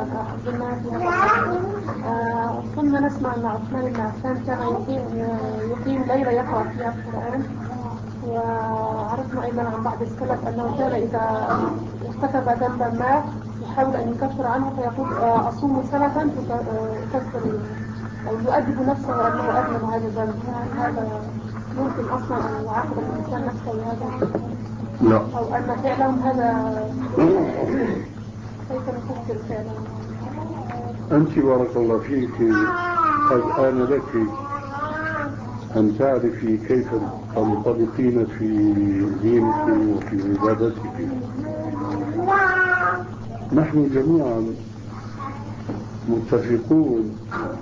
كنا نسمع أن عثمان بن عفان كان يقيم ليلة يقرأ فيها القرآن، وعرفنا أيضا عن بعض السلف أنه كان إذا ارتكب ذنبا ما يحاول أن يكفر عنه فيقول أصوم سنة تكفر أو يؤدب نفسه أنه أذنب هذا الذنب. هذا ممكن أصلا أن يعاقب الإنسان نفسه بهذا؟ لا. أو أن فعلهم هذا كيف نفكر فعلهم؟ أنت بارك الله فيك قد آن لك أن تعرفي كيف تنطلقين في دينك وفي عبادتك. نحن جميعا متفقون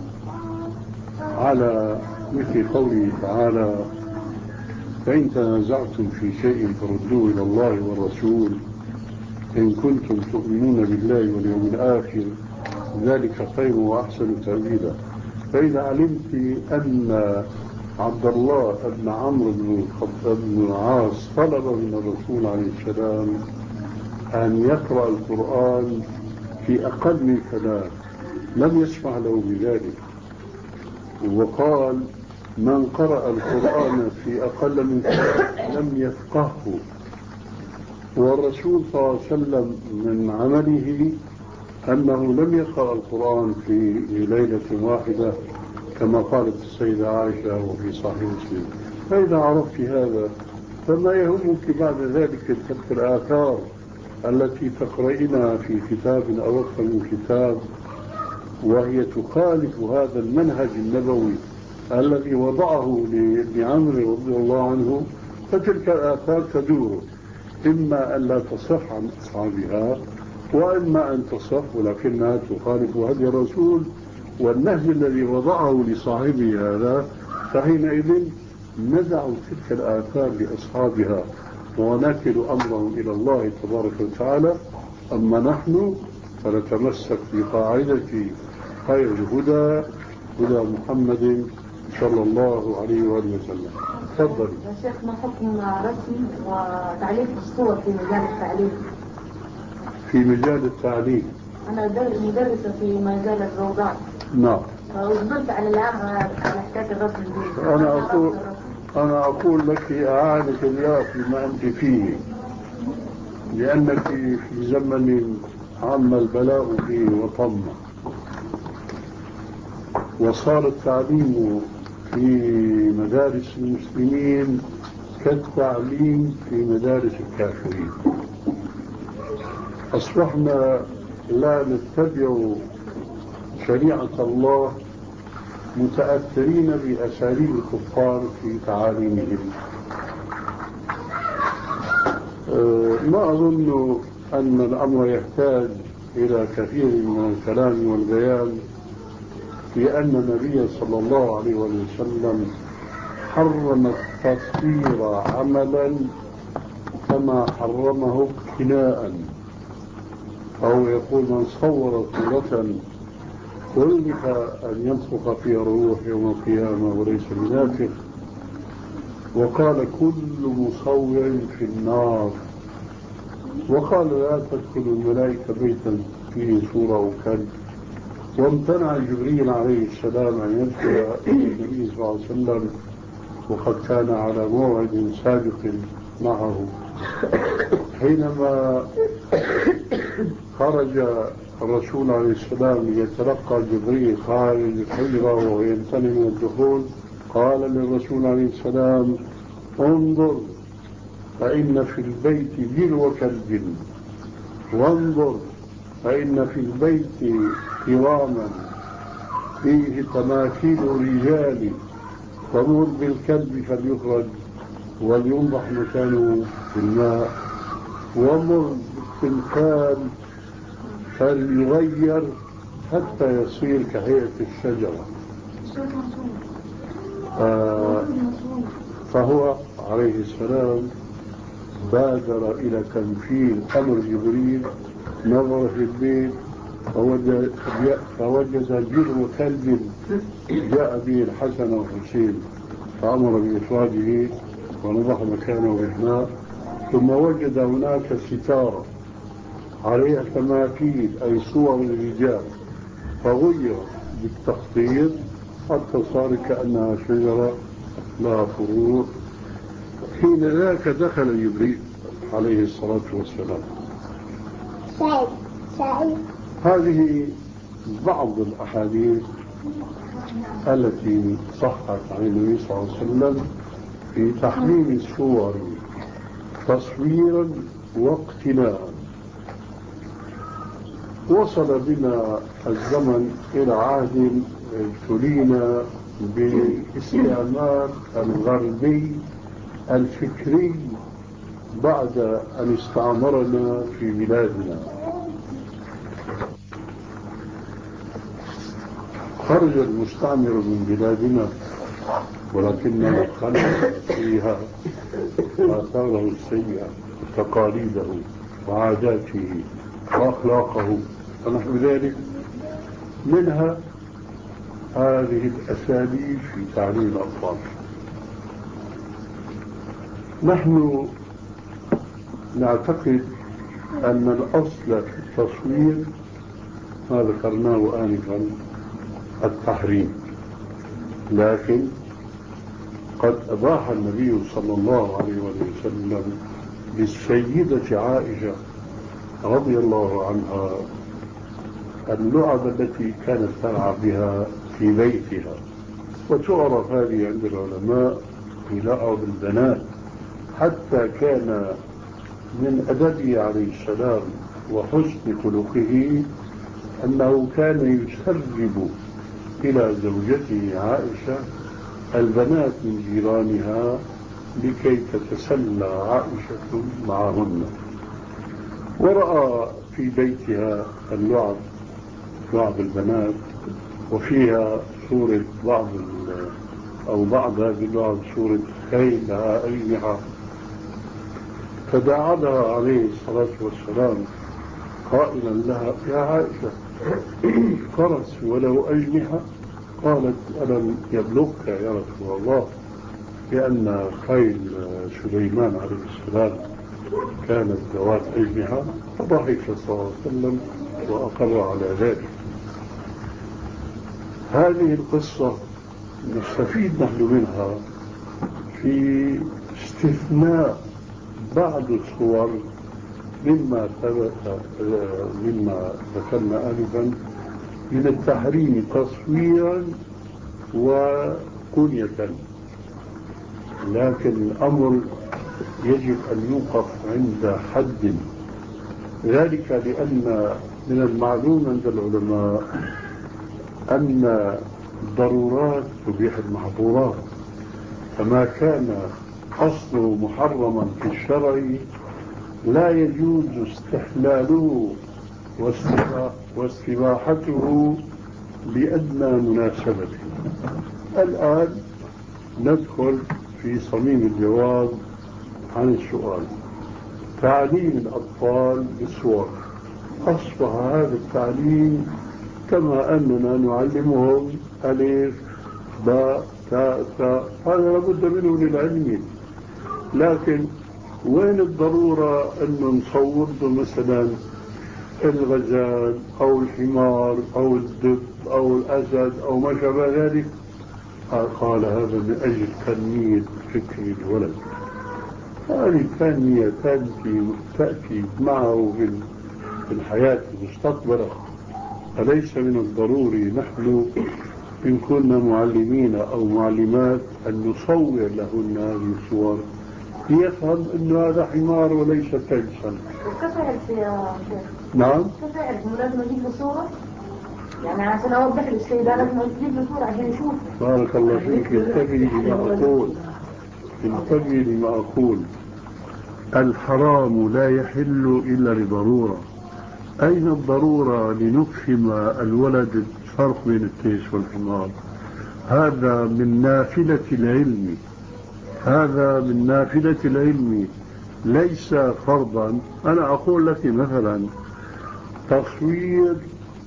على مثل قوله تعالى: فإن تنازعتم في شيء فردوه إلى الله والرسول إن كنتم تؤمنون بالله واليوم الآخر ذلك خير وأحسن تأويلا. فإذا علمت أن عبد الله بن عمرو بن العاص طلب من الرسول عليه السلام أن يقرأ القرآن في أقل من ثلاث، لم يسمح له بذلك، وقال: من قرأ القرآن في أقل من ثلاث لم يفقهه. والرسول صلى الله عليه وسلم من عمله أنه لم يقرأ القرآن في ليلة واحدة كما قالت السيدة عائشة وفي صحيح مسلم. فإذا عرفت هذا فما يهمك بعد ذلك تلك الآثار التي تقرأينها في كتاب أو أكثر من كتاب وهي تخالف هذا المنهج النبوي الذي وضعه لابن عمرو رضي الله عنه، فتلك الآثار تدور إما أن لا تصح عن أصحابها وإما أن تصح ولكنها تخالف هدي الرسول والنهج الذي وضعه لصاحبه هذا، فحينئذ ندع تلك الآثار لأصحابها ونكل أمرهم إلى الله تبارك وتعالى. أما نحن فنتمسك بقاعدة خير الهدى هدى محمد صلى الله عليه وآله وسلم. تفضل يا شيخ، ما حكم رسم وتعليق الصور في مجال التعليم؟ في مجال التعليم أنا مدرسة في مجال الروضات. نعم. وأجبرت على الآن على حكاية الرسم دي. أنا أقول أنا أقول لك أعانك الله فيما أنت فيه، لأنك في زمن عم البلاء فيه وطم، وصار التعليم في مدارس المسلمين كالتعليم في مدارس الكافرين. أصبحنا لا نتبع شريعة الله متأثرين بأساليب الكفار في تعاليمهم. أه ما أظن أن الأمر يحتاج إلى كثير من الكلام والبيان، لأن النبي صلى الله عليه وسلم حرم التصوير عملا كما حرمه ابتلاء، أو يقول: من صور صورة كلف أن ينفخ فيها الروح يوم القيامة وليس بنافخ، وقال: كل مصور في النار، وقال: لا تدخل الملائكة بيتا فيه صورة أو كلب. وامتنع جبريل عليه السلام أن يدخل النبي صلى الله عليه وسلم وقد كان على موعد سابق معه. حينما خرج الرسول عليه السلام ليتلقى جبريل خارج الحجرة ويمتنع من الدخول، قال للرسول عليه السلام: انظر فإن في البيت جلو كلب، وانظر فإن في البيت كراما فيه تماثيل رجال، فمر بالكلب فليخرج ولينضح مكانه في الماء، ومر بالتمثال فليغير حتى يصير كهيئة الشجرة. آه فهو عليه السلام بادر إلى تنفيذ أمر جبريل، نظر في البيت فوجد, فوجد جلو كلب جاء به الحسن والحسين، فأمر بإخراجه ونضح مكانه بالماء. ثم وجد هناك ستارة عليها تماثيل أي صور الرجال، فغير بالتخطيط حتى صار كأنها شجرة لها فروع. حين ذاك دخل جبريل عليه الصلاة والسلام هذه بعض الأحاديث التي صحت عن النبي صلى الله عليه وسلم في تحريم الصور تصويرا واقتناء. وصل بنا الزمن إلى عهد ابتلينا باستعمار الغربي الفكري بعد أن استعمرنا في بلادنا. خرج المستعمر من بلادنا ولكننا خلق فيها آثاره السيئة وتقاليده وعاداته وأخلاقه ونحو ذلك، منها هذه الأساليب في تعليم الأطفال. نحن نعتقد أن الأصل في التصوير ما ذكرناه آنفا التحريم، لكن قد أباح النبي صلى الله عليه وسلم للسيدة عائشة رضي الله عنها اللعب التي كانت تلعب بها في بيتها، وتعرف هذه عند العلماء بلعب البنات، حتى كان من أدبه عليه السلام وحسن خلقه أنه كان يسرب إلى زوجته عائشة البنات من جيرانها لكي تتسلى عائشة معهن. ورأى في بيتها اللعب لعب البنات وفيها صورة بعض أو بعض هذه اللعب صورة خيل لها أجنحة، فدعاها عليه الصلاة والسلام قائلا لها: يا عائشة، فرس وله أجنحة؟ قالت: ألم يبلغك يا رسول الله بأن خيل سليمان عليه السلام كانت ذوات أجنحة؟ فضحك صلى الله عليه وسلم وأقر على ذلك. هذه القصة نستفيد نحن منها في استثناء بعض الصور مما ثبت مما ذكرنا آنفا من التحريم تصويرا وكنية، لكن الأمر يجب أن يوقف عند حد، ذلك لأن من المعلوم عند العلماء أن الضرورات تبيح المحظورات، فما كان أصله محرما في الشرع لا يجوز استحلاله واستباحته لأدنى مناسبة. الآن ندخل في صميم الجواب عن السؤال: تعليم الأطفال بالصور. أصبح هذا التعليم كما أننا نعلمهم ألف باء تاء ثاء، هذا لابد منه للعلم، لكن وين الضرورة أنه نصور مثلا الغزال أو الحمار أو الدب أو الأسد أو ما شابه ذلك؟ قال هذا من أجل تنمية فكر الولد. هذه التنمية تأتي تأتي معه في الحياة المستقبلة، أليس من الضروري نحن إن كنا معلمين أو معلمات أن نصور لهن هذه الصور ليفهم أن هذا حمار وليس كلبا؟ كيف يعرف يا شيخ؟ نعم؟ كيف يعرف؟ مو لازم أجيب له صورة؟ يعني عشان أوضح له الشيء ده لازم أجيب له صورة عشان يشوف. بارك الله فيك. انتبهي لما أقول، انتبهي لما أقول. الحرام لا يحل إلا لضرورة. أين الضرورة لنفهم الولد الفرق بين التيس والحمار؟ هذا من نافلة العلم، هذا من نافلة العلم ليس فرضا. أنا أقول لك مثلا تصوير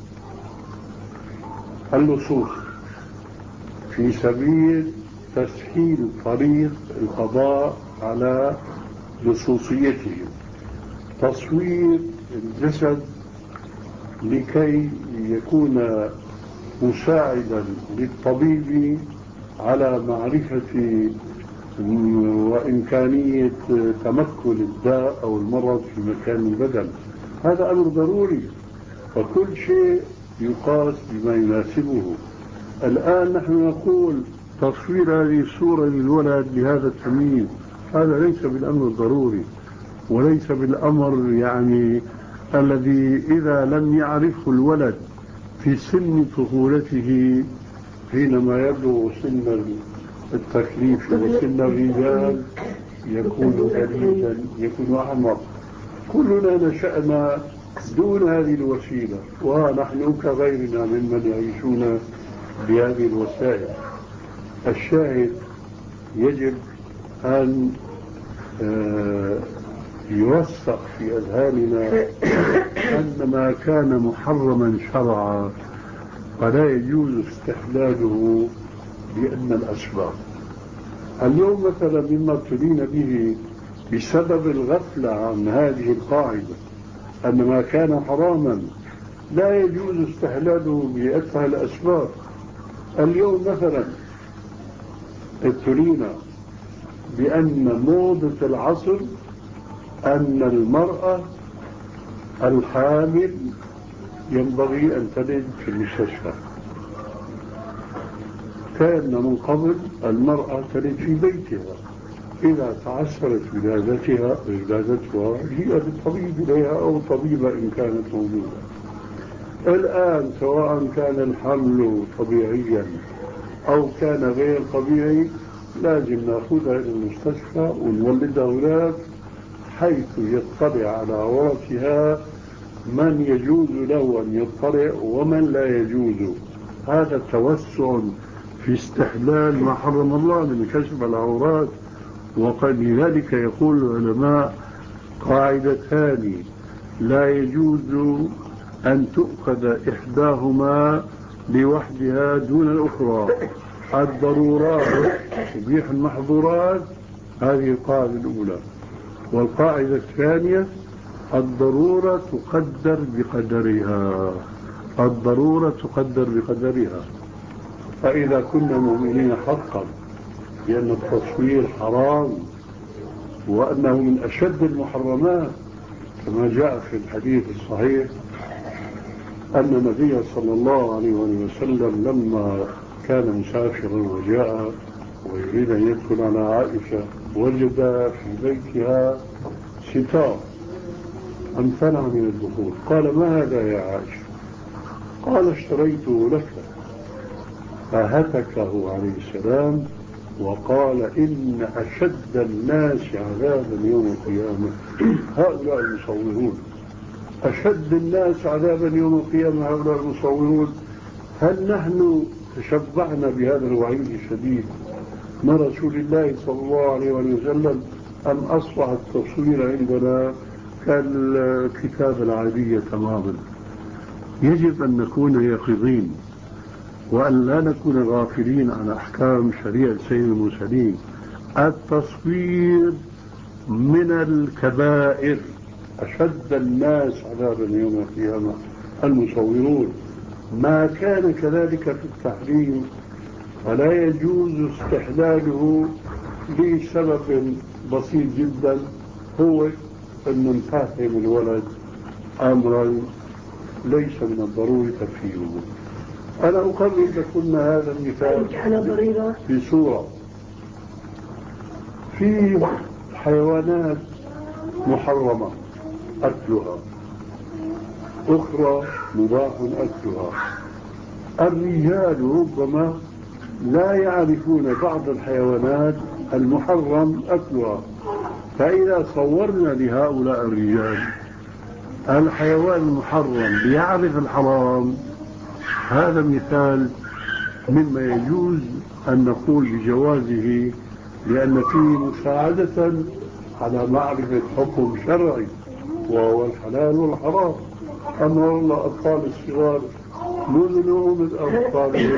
اللصوص في سبيل تسهيل طريق القضاء على لصوصيتهم، تصوير الجسد لكي يكون مساعدا للطبيب على معرفة وإمكانية تمكن الداء أو المرض في مكان البدن، هذا أمر ضروري. فكل شيء يقاس بما يناسبه. الآن نحن نقول تصوير هذه الصورة للولد بهذا التمييز هذا ليس بالأمر الضروري، وليس بالأمر يعني الذي إذا لم يعرفه الولد في سن طفولته حينما يبلغ سن التكليف وسن الرجال يكون جديدا، يكون أعمق. كلنا نشأنا دون هذه الوسيلة، ونحن كغيرنا ممن يعيشون بهذه الوسائل. الشاهد يجب أن يوثق في أذهاننا أن ما كان محرما شرعا فلا يجوز استحلاله بأن الأسباب. اليوم مثلا مما ابتلينا به بسبب الغفلة عن هذه القاعدة أن ما كان حراما لا يجوز استحلاله بأتفه الأسباب. اليوم مثلا ابتلينا بأن موضة العصر أن المرأة الحامل ينبغي أن تلد في المستشفى. كان من قبل المرأة تلد في بيتها، إذا تعسرت ولادتها ولادتها جيء بالطبيب إليها أو طبيبة إن كانت موجودة. الآن سواء كان الحمل طبيعيا أو كان غير طبيعي لازم نأخذها إلى المستشفى ونولدها هناك حيث يطلع على عورتها من يجوز له أن يطلع ومن لا يجوز. هذا توسع في استحلال ما حرم الله من كشف العورات. وقد لذلك يقول العلماء قاعدتان لا يجوز أن تؤخذ إحداهما لوحدها دون الأخرى. الضرورات تبيح المحظورات، هذه القاعدة الأولى. والقاعدة الثانية الضرورة تقدر بقدرها، الضرورة تقدر بقدرها. فإذا كنا مؤمنين حقا بأن التصوير حرام وأنه من أشد المحرمات كما جاء في الحديث الصحيح أن النبي صلى الله عليه وسلم لما كان مسافرا وجاء ويريد أن يدخل على عائشة وجد في بيتها ستار امتنع من الدخول. قال ما هذا يا عائشة؟ قال اشتريته لك. فهتكه عليه السلام وقال إن أشد الناس عذابا يوم القيامة هؤلاء المصورون. أشد الناس عذابا يوم القيامة هؤلاء المصورون. هل نحن تشبعنا بهذا الوعيد الشديد من رسول الله صلى الله عليه وسلم أم أصبح التصوير عندنا كالكتاب العادية تماما؟ يجب أن نكون يقظين وأن لا نكون غافلين عن أحكام شريعة سيد المرسلين. التصوير من الكبائر. أشد الناس عذابا يوم القيامة المصورون. ما كان كذلك في التحريم فلا يجوز استحلاله لسبب بسيط جدا، هو أن نفهم الولد أمرا ليس من الضروري تفهيمه. أنا أقرر لكم هذا المثال في صورة. في حيوانات محرمة أكلها، أخرى مباح أكلها. الرجال ربما لا يعرفون بعض الحيوانات المحرم أكلها، فإذا صورنا لهؤلاء الرجال الحيوان المحرم ليعرف الحرام، هذا مثال مما يجوز أن نقول بجوازه، لأن فيه مساعدة على معرفة حكم شرعي وهو الحلال والحرام. أما والله الأطفال الصغار منذ نوم الأطفال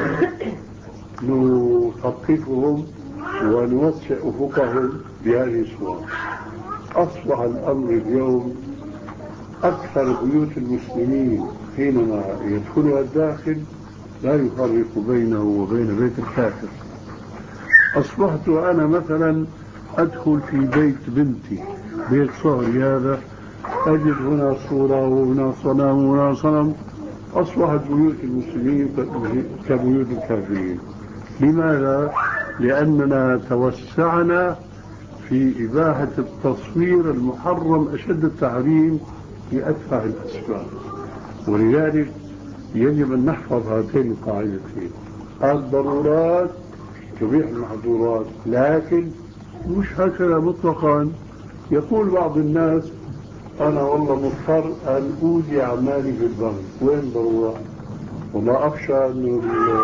نثقفهم ونوسع أفقهم بهذه الصور. أصبح الأمر اليوم أكثر بيوت المسلمين حينما يدخلها الداخل لا يفرق بينه وبين بيت الكافر. أصبحت أنا مثلا أدخل في بيت بنتي، بيت صهري هذا، أجد هنا صورة وهنا صنم وهنا صنم، أصبحت بيوت المسلمين كبيوت الكافرين. لماذا؟ لأننا توسعنا في إباحة التصوير المحرم أشد التحريم بأدفع الأسباب. ولذلك يجب أن نحفظ هاتين القاعدتين: الضرورات تبيح المحظورات، لكن مش هكذا مطلقا. يقول بعض الناس: أنا والله مضطر أن أودع مالي في البنك. وين ضرورة؟ وما أخشى أن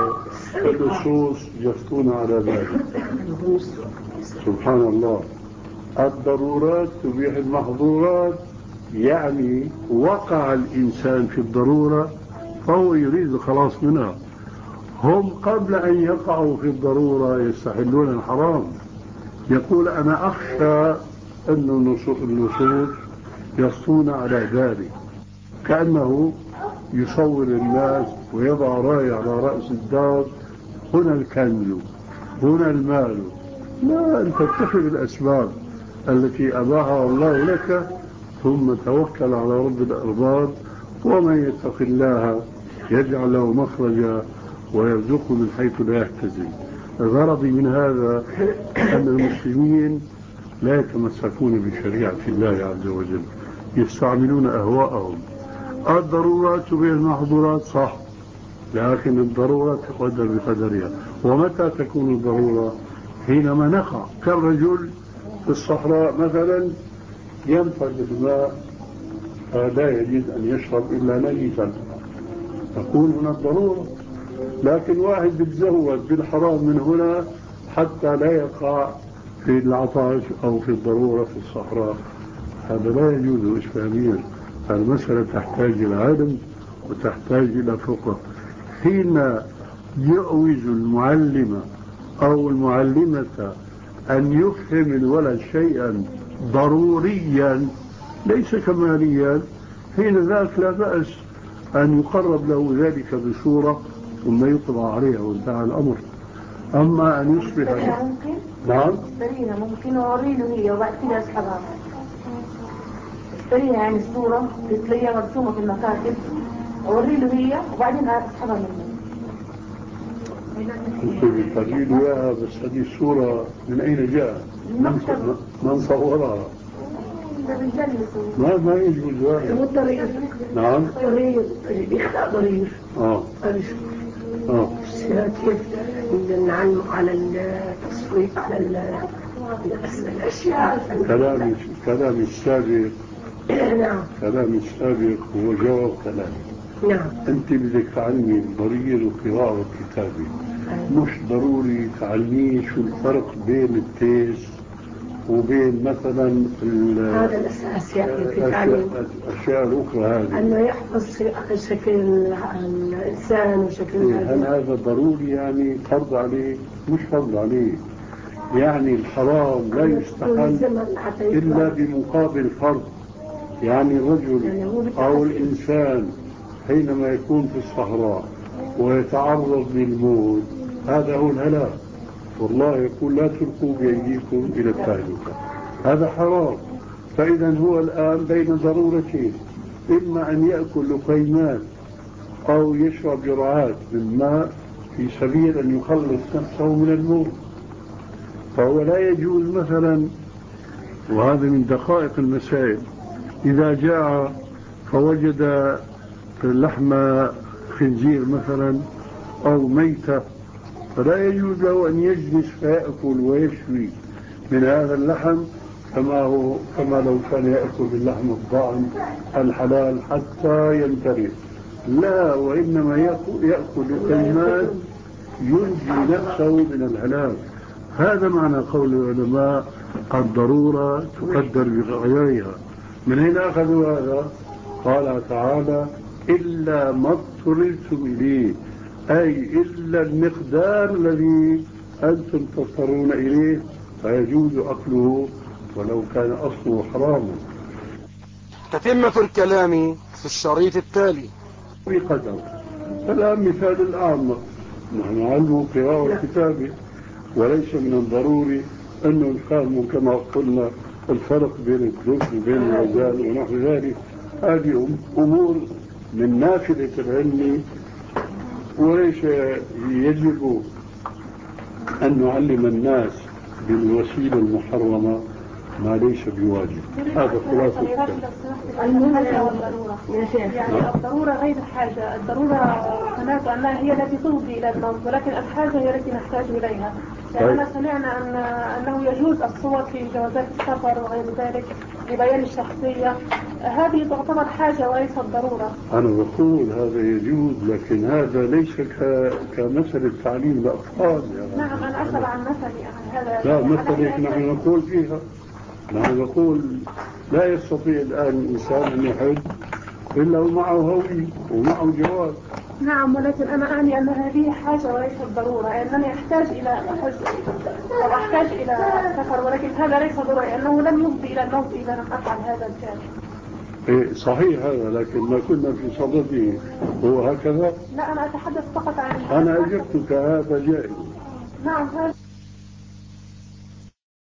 اللصوص يفتون على ذلك. سبحان الله. الضرورات تبيح المحظورات، يعني وقع الإنسان في الضرورة فهو يريد الخلاص منها. هم قبل أن يقعوا في الضرورة يستحلون الحرام. يقول: أنا أخشى أن اللصوص يصون على ذلك، كأنه يصور الناس ويضع راية على رأس الدار: هنا الكنز، هنا المال. لا، أن تتخذ الأسباب التي أباحها الله لك، ثم توكل على رب الأرباب. ومن يتق الله يجعل له مخرجا ويرزقه من حيث لا يحتسب. غرضي من هذا أن المسلمين لا يتمسكون بشريعة الله عز وجل، يستعملون أهواءهم. الضرورات تبيح المحظورات، صح، لكن الضرورة تقدر بقدرها. ومتى تكون الضرورة؟ حينما نقع، كالرجل في الصحراء مثلا ينفذ الماء فلا يجد أن يشرب إلا نجسا، تكون هنا الضرورة. لكن واحد بيتزود بالحرام من هنا حتى لا يقع في العطش أو في الضرورة في الصحراء، هذا لا يجوز إسلاميا. المسألة تحتاج إلى علم وتحتاج إلى فقه. حين يؤوز المعلم أو المعلمة أن يفهم الولد شيئا ضروريا ليس كماليا، حين ذاك لا بأس أن يقرب له ذلك بصورة ثم يقضى عليها وانتهى الأمر. أما أن يصبح ممكن؟ نعم، اشتريها ممكن وأوريله هي وبعد كده أسحبها. اشتريها يعني الصورة تلاقيها مرسومة في المكاتب، أوريله هي وبعدين أسحبها منه. ممكن تجيب إياها، بس هذه الصورة من أين جاء؟ من صورها؟ ما ما يجوز هذا. ضرير. نعم. ضرير بيخلق ضرير. اه. اه. كيف نعلم على التصويت على الأشياء. كلامي كلامي السابق نعم. كلامي السابق هو جواب كلامي. نعم. أنت بدك تعلمي الضرير وقراءة والكتابة، مش ضروري تعلمي شو الفرق بين التيس وبين مثلا هذا الأساس يعني في التعليم. الأشياء الأخرى هذه أنه يحفظ شكل الإنسان وشكل هل هذا ضروري؟ يعني فرض عليه؟ مش فرض عليه. يعني الحرام لا يستحل إلا بمقابل فرض. يعني الرجل أو الإنسان حينما يكون في الصحراء ويتعرض للموت، هذا هو الهلاك. والله يقول: لا تلقوا بأيديكم إلى التهلكة. هذا حرام. فإذا هو الآن بين ضرورتين: إما أن يأكل لقيمات أو يشرب جرعات من ماء في سبيل أن يخلص نفسه من الموت. فهو لا يجوز مثلا، وهذا من دقائق المسائل، إذا جاء فوجد لحم خنزير مثلا أو ميتة، فلا يجوز له أن يجلس فيأكل ويشوي من هذا اللحم كما هو كما لو كان يأكل اللحم الضأن الحلال حتى ينتهي. لا، وإنما يأكل لقيمات ينجي نفسه من الهلاك. هذا معنى قول العلماء: الضرورة تقدر بغيرها. من أين أخذوا هذا؟ قال تعالى: إلا ما اضطررتم إليه، أي إلا المقدار الذي أنتم تضطرون إليه فيجوز أكله ولو كان أصله حراما. تتمة الكلام في الشريط التالي. بقدر. الآن مثال الأعمى، نحن علم قراءة وكتابة، وليس من الضروري أنه نفهم كما قلنا الفرق بين الدف وبين الغزال ونحو ذلك. هذه أمور من نافلة العلم، وليس يجب أن نعلم الناس بالوسيلة المحرمة ما ليس بواجب. هذا خلاصة الكلام. الحاجة والضرورة يا شيخ. يعني الضرورة غير الحاجة. الضرورة سمعت أنها هي التي تفضي إلى الموت، ولكن الحاجة هي التي نحتاج إليها. لأننا سمعنا أن أنه يجوز الصور في جوازات السفر وغير ذلك لبيان الشخصية. هذه تعتبر حاجة وليست ضرورة. أنا بقول هذا يجوز، لكن هذا ليس ك... كمثل التعليم للأطفال. يعني نعم أنا أسأل عن مثلي هذا. لا مثلك نحن نقول فيها، نحن نقول لا يستطيع الآن الإنسان أن يحج إلا ومعه هوي ومعه جواز. نعم، ولكن أنا أعني أن هذه حاجة وليست ضرورة، أنني أحتاج إلى حج أو أحتاج إلى سفر، ولكن هذا ليس ضرورة لأنه لن يفضي إلى الموت إذا لم أفعل هذا الفعل. إيه صحيح هذا، لكن ما كنا في صدده هو هكذا. لا أنا أتحدث فقط عن أنا أجبتك هذا جائز. نعم هذا